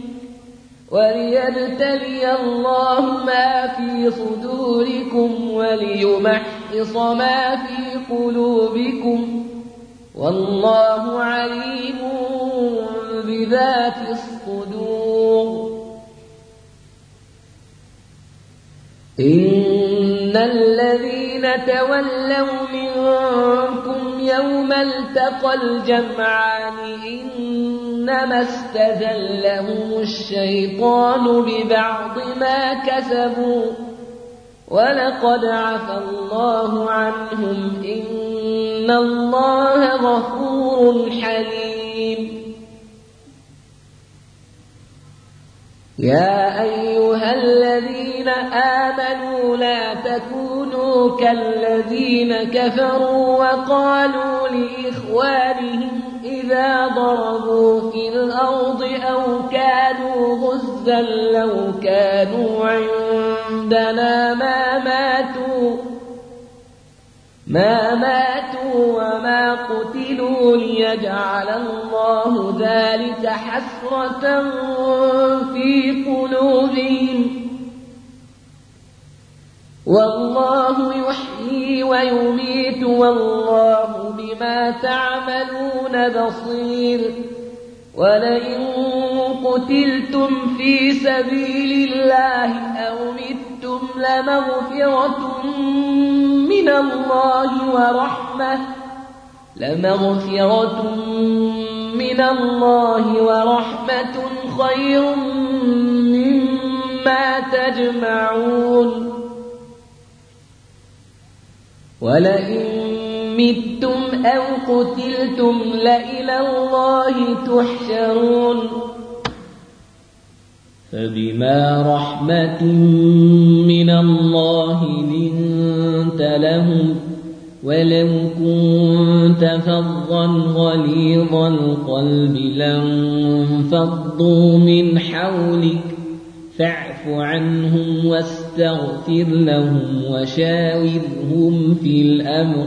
وليبتلي الله ما في صدوركم وليمحص ما في قلوبكم والله عليم بذات الصدور إن الذين تولوا منكم يوم التقى الجمعان إنما استزلهم الشيطان ببعض ما كسبوا ولقد عفا الله عنهم إن الله غفور حليم يا أيها الذين آمنوا لا تكونوا كالذين كفروا وقالوا لإخوانهم إذا ضربوا في الأرض أو كانوا غزا لو كانوا عندنا ما ماتوا وما قتلوا ليجعل الله ذلك حسرة في قلوبهم والله يحيي ويميت والله بما تعملون بصير ولئن قتلتم في سبيل الله أو متم لمغفرة من الله ورحمة خير مما تجمعون ولئن متم أو قتلتم لإلى الله تحشرون فبما رحمة من الله لنت لهم ولو كنت فظا غليظ القلب لانفضوا من حولك فاعف عنهم واستغفر لهم وشاورهم في الأمر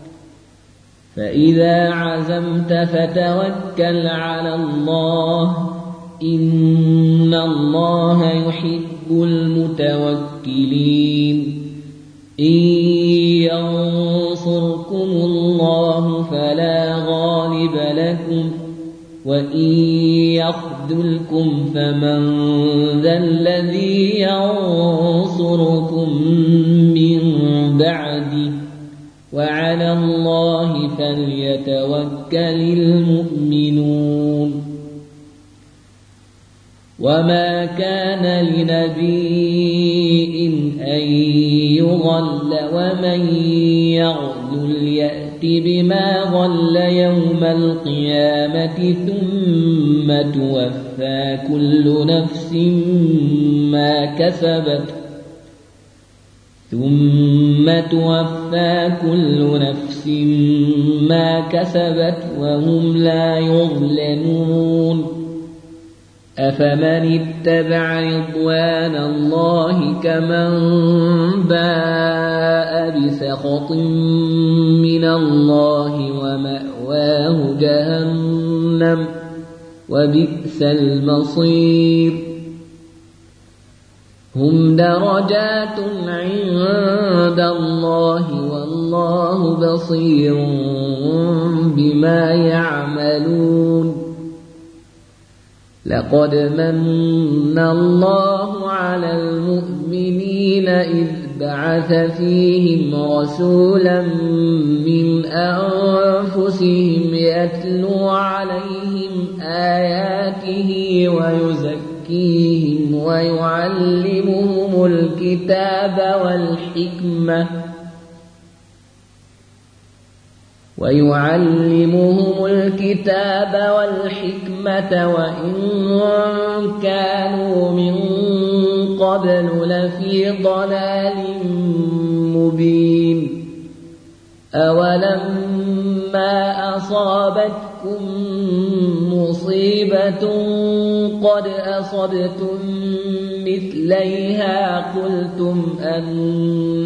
فإذا عزمت فتوكل على الله إن الله يحب المتوكلين إن ينصركم الله فلا غالب لكم وإن يخذلكم فمن ذا الذي ينصركم من بعده وعلى الله فليتوكل المؤمنون وما كان لنبي أن يغل ومن يغل يأت بما غل يوم القيامة ثم توفى كل نفس ما كسبت وهم لا يظلمون أفمن اتبع رضوان الله كمن باء بسخط من الله ومأواه جهنم وبئس المصير هم درجات عند الله والله بصير بما يعملون لقد من الله على المؤمنين إذ بعث فيهم رسولا من أنفسهم يتلو عليهم آياته ويزكيهم ويعلمهم الكتاب والحكمة وإن كانوا من قبل لفي ضلال مبين أولما أصابتكم مصيبة قد أصبتم مثليها قلتم أن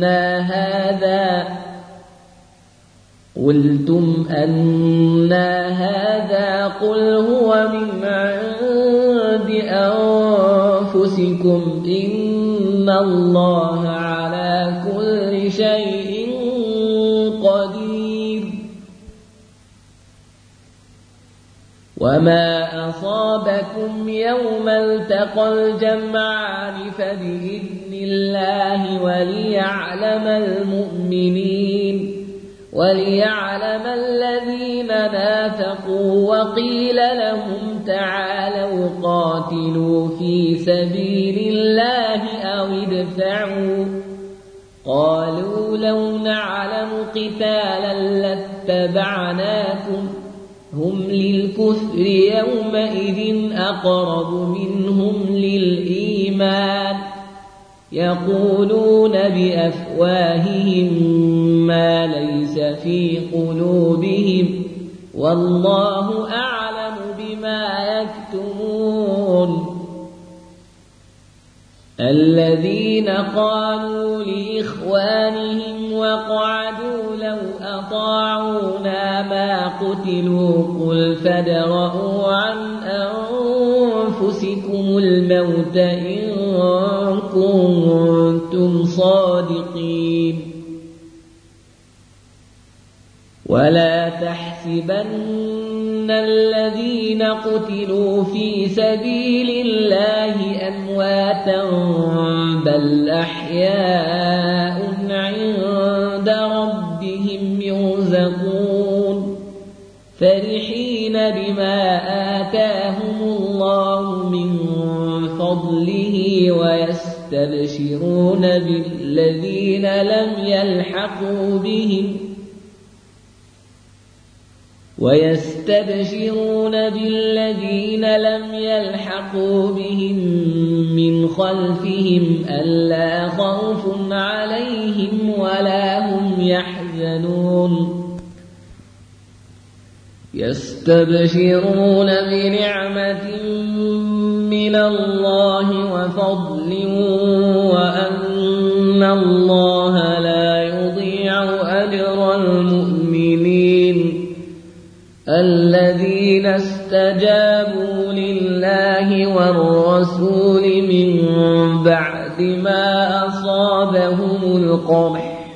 هذا قل هو من عند أنفسكم إن الله على كل شيء قدير وما أصابكم يوم التقى الجمعان فبإذن الله وليعلم الذين نافقوا وقيل لهم تعالوا قاتلوا في سبيل الله أو ادفعوا قالوا لو نعلم قتالا لاتبعناكم هم للكفر يومئذ أقرب منهم للإيمان يقولون بأفواههم ما ليس في قلوبهم والله أعلم بما يكتمون الذين قالوا لإخوانهم وقعدوا لو أطاعونا ما قتلوا قل فادرءوا عن أنفسكم الموت إن كنتم صادقين ولا تحسبن الذين قتلوا في سبيل الله أمواتا بل أحياء عند ربهم يرزقون فرحين بما آتاهم الله من فضله ويستبشرون بالذين لم يلحقوا بهم من خلفهم ألا خوف عليهم ولا هم يحزنون يستبشرون بنعمة من الله وفضل وأن الله لا يضيع أجر المؤمنين الذين استجابوا لله والرسول من بعد ما أصابهم القرح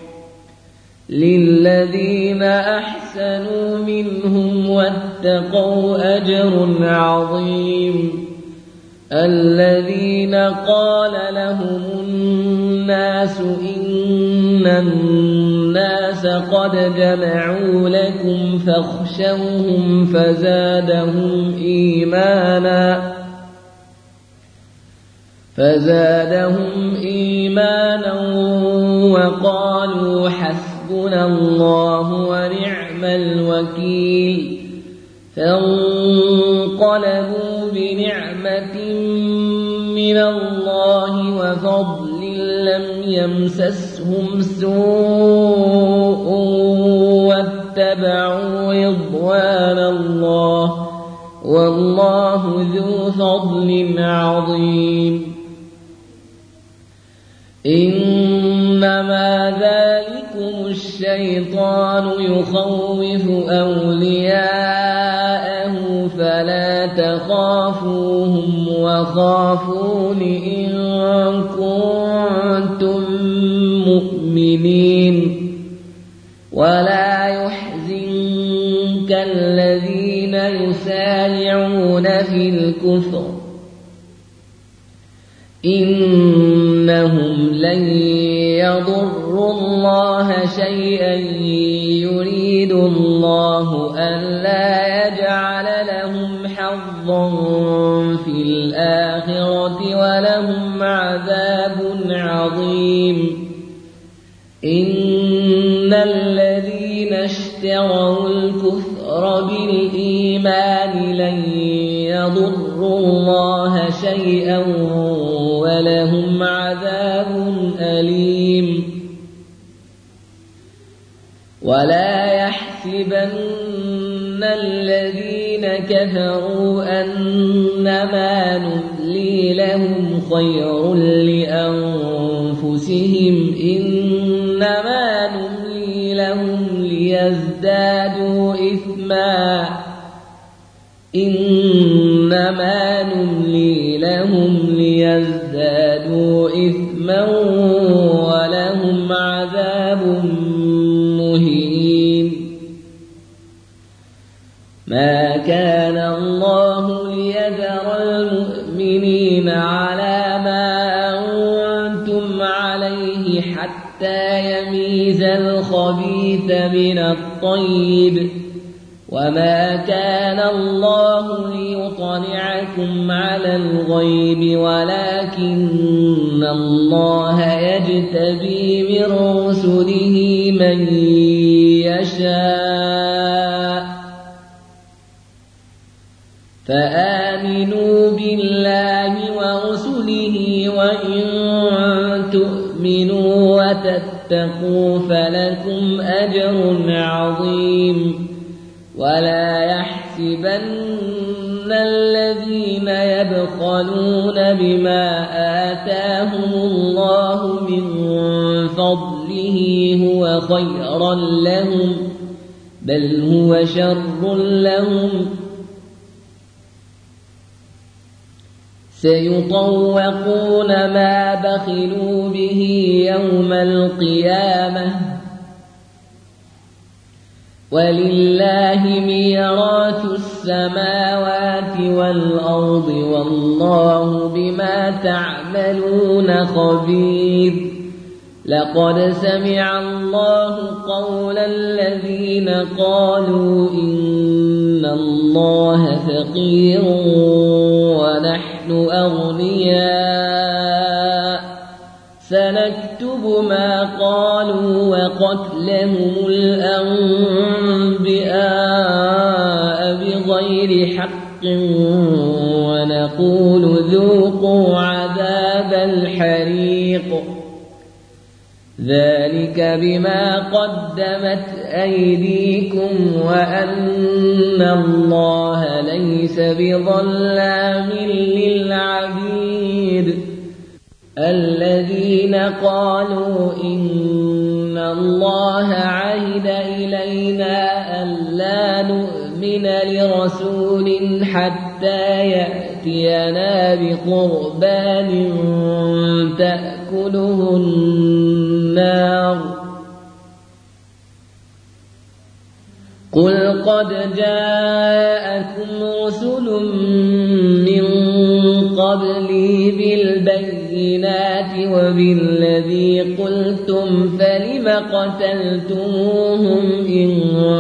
للذين أحسنوا منهم واتقوا أجر عظيم الذين قال لهم الناس إن الناس قد جمعوا لكم فاخشوهم فزادهم إيمانا وقالوا حسبنا الله ونعم الوكيل فانقلبوا بنعمة من الله وفضل لم يمسسهم سوء واتبعوا رضوان الله والله ذو فضل عظيم إنما ذلكم الشيطان يخوف أولياءه فلا تخافوهم وخافون إن كنتم مؤمنين ولا يحزنك الذين يسارعون في الكفر إنهم لن يضروا الله شيئا يريد الله ألا يجعل لهم حظا في الآخرة ولهم عذاب عظيم إن الذين اشتروا الكفر بالإيمان لن يضروا الله شيئا ولهم عذاب أليم ولا يحسبن الذين كفروا أنما نملي لهم خير لأنفسهم إنما نملي لهم ليزدادوا إثما ولهم عذاب مهين ما كان الله ليذر المؤمنين على ما أنتم عليه حتى يميز الخبيث من الطيب وما كان الله ليطلعكم على الغيب ولكن الله يجتبي من رسله من يشاء فآمنوا بالله ورسله وإن تؤمنوا وتتقوا فلكم أجر عظيم ولا يحسبن الذين يبخلون بما آتاهم الله من فضله هو خيرا لهم بل هو شر لهم سيطوقون ما بخلوا به يوم القيامة ولله ميراث السماوات والأرض والله بما تعملون خبير لقد سمع الله قول الذين قالوا إن الله فقير ونحن أغنياء سنكتب ما قالوا وقتلهم الأنبياء بغير حق ونقول ذوقوا عذاب الحريق ذلك بما قدمت أيديكم وأن الله ليس بظلام للعبيد الذين قالوا إن الله عهد إلينا ألا نؤمن لرسول حتى يأتينا بقربان تأكله النار قل قد جاءكم رسل من قبلي بالبينات وبالذي قلتم فلم قتلتموهم إن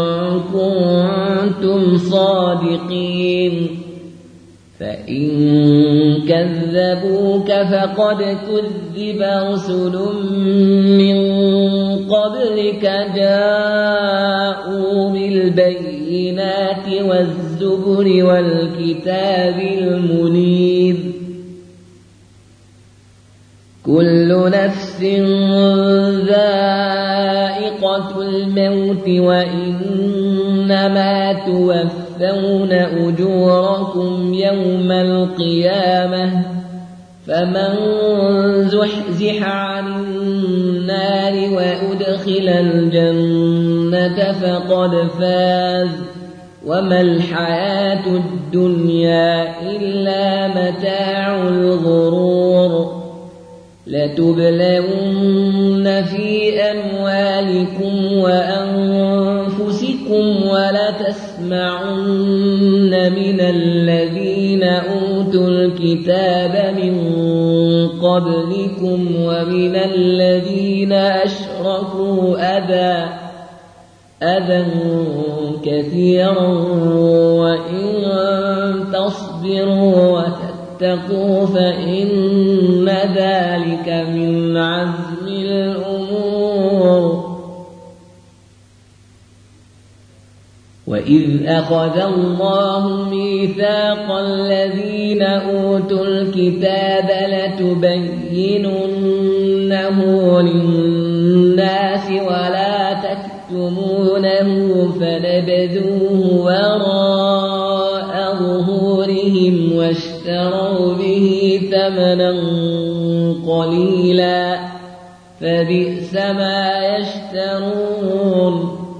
كنتم صادقين فإن كذبوك فقد كذب رسل من قبلك جاءوا بالبينات والزبر والكتاب المنير كل نفس ذائقة الموت وإنما توفون أجوركم يوم القيامة فمن زحزح عن النار وأدخل الجنة فقد فاز وما الحياة الدنيا إلا متاع الغرور لتبلون في أموالكم وأنفسكم ولتسمعن من الذين أوتوا الكتاب من قبلكم ومن الذين أشركوا أذى كثيرا وإن تصبروا وتتقوا فإن ذلك من عزم الأمور وإذ أخذ الله ميثاق الذين أوتوا الكتاب لتبيننه للناس ولا تكتمونه فنبذوه وراء ظهورهم واشتروا به ثمنا قليلا فبئس ما يشترون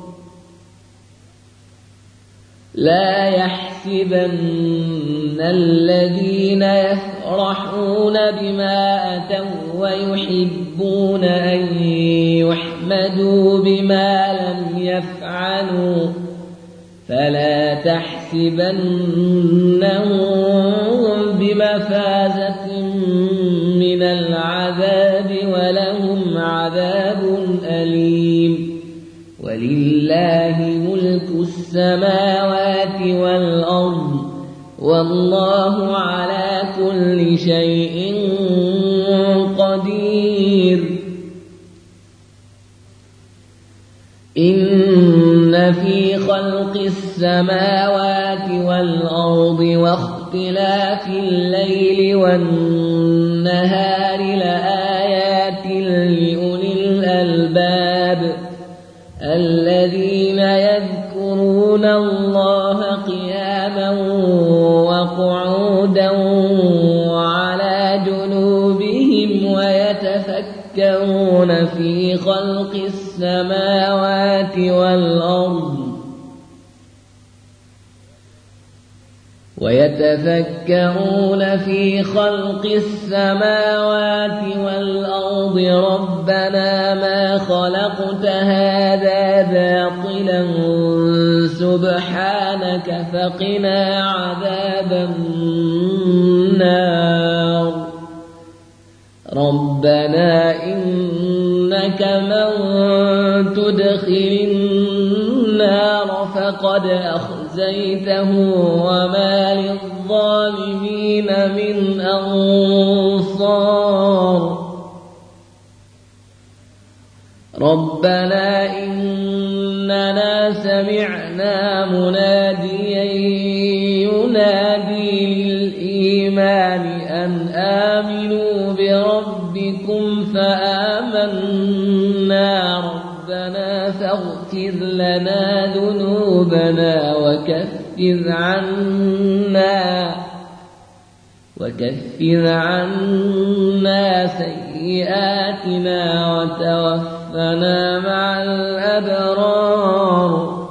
لا يحسبن الذين يفرحون بما أتوا ويحبون أن يحمدوا بما لم يفعلوا فلا تحسبنهم بمفازة من العذاب ولهم عذاب أليم ولله ملك السماوات والأرض والله على كل شيء قدير إن في خلق خلق السماوات والأرض واختلاف الليل والنهار لآيات لأولي الألباب الذين يذكرون الله قياما وقعودا وعلى جنوبهم ويتفكرون في خلق السماوات والأرض ربنا ما خلقت هذا باطلا سبحانك فقنا عذاب النار ربنا إنك من تدخل النار فقد أخزيته وما للظالمين من أنصار ربنا إننا سمعنا مناديا ينادي للإيمان أن آمنوا بربكم فآمنا ربنا فاغفر لنا ذنوبنا وكفر عنا سيئاتنا وتوفنا مع الأبرار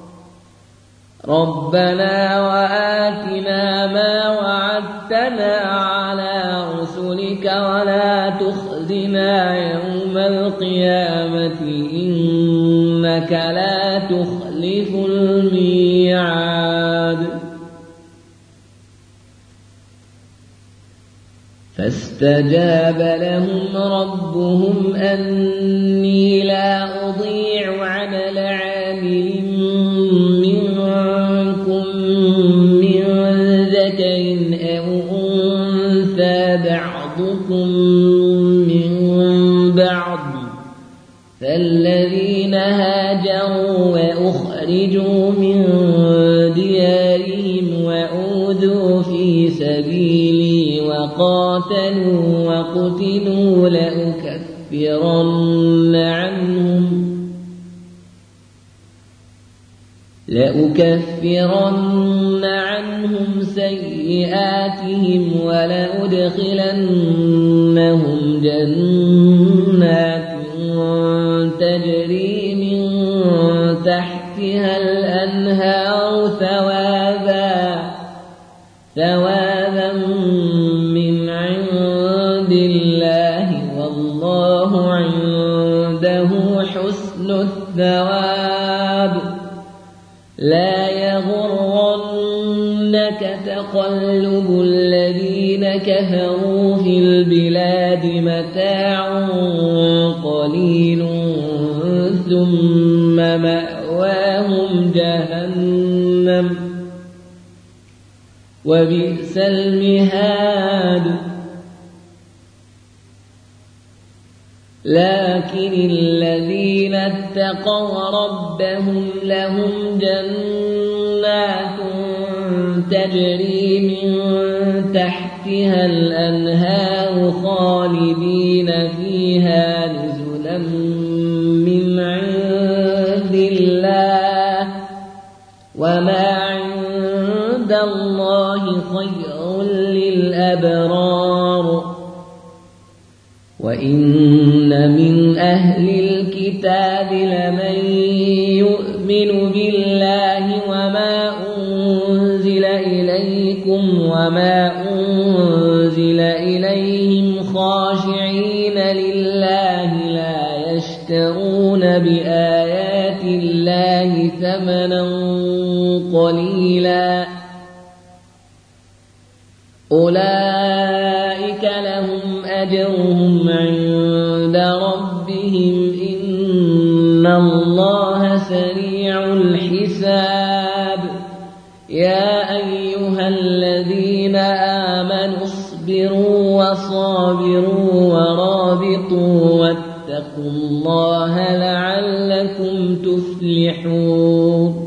ربنا وآتنا ما وعدتنا على رسلك ولا تخزنا يوم القيامة إنك لا تخلف الميعاد فاستجاب لهم ربهم أني لا أضيع عمل عامل منكم من ذكر أو أنثى بعضكم من بعض فالذين هاجروا وأخرجوا من ديارهم وأوذوا في سبيلي وقاتلوا وقتلوا لأكفرن عنهم سيئاتهم ولأدخلنهم جنات تجري من تحتها الأنهار ثوابا من عند الله والله عنده حسن الثواب لا يغرنك تقلب الذين كفروا في البلاد متاع قليل ثم مأواهم جهنم وبئس المهاد لكن الذين اتقوا ربهم لهم جنات تجري من تحتها الأنهار خالدين فيها نزلا من عند الله وما عند الله خير للأبرار وإن من أهل الكتاب لمن يؤمن بالله وما أنزل إليكم وما أنزل إليهم خاشعين لله لا يشترون بآيات الله ثمنا قليلا أولئك لهم أجرهم عند ربهم إن الله سريع الحساب يا أيها الذين آمنوا اصبروا وصابروا ورابطوا واتقوا الله لعلكم تفلحون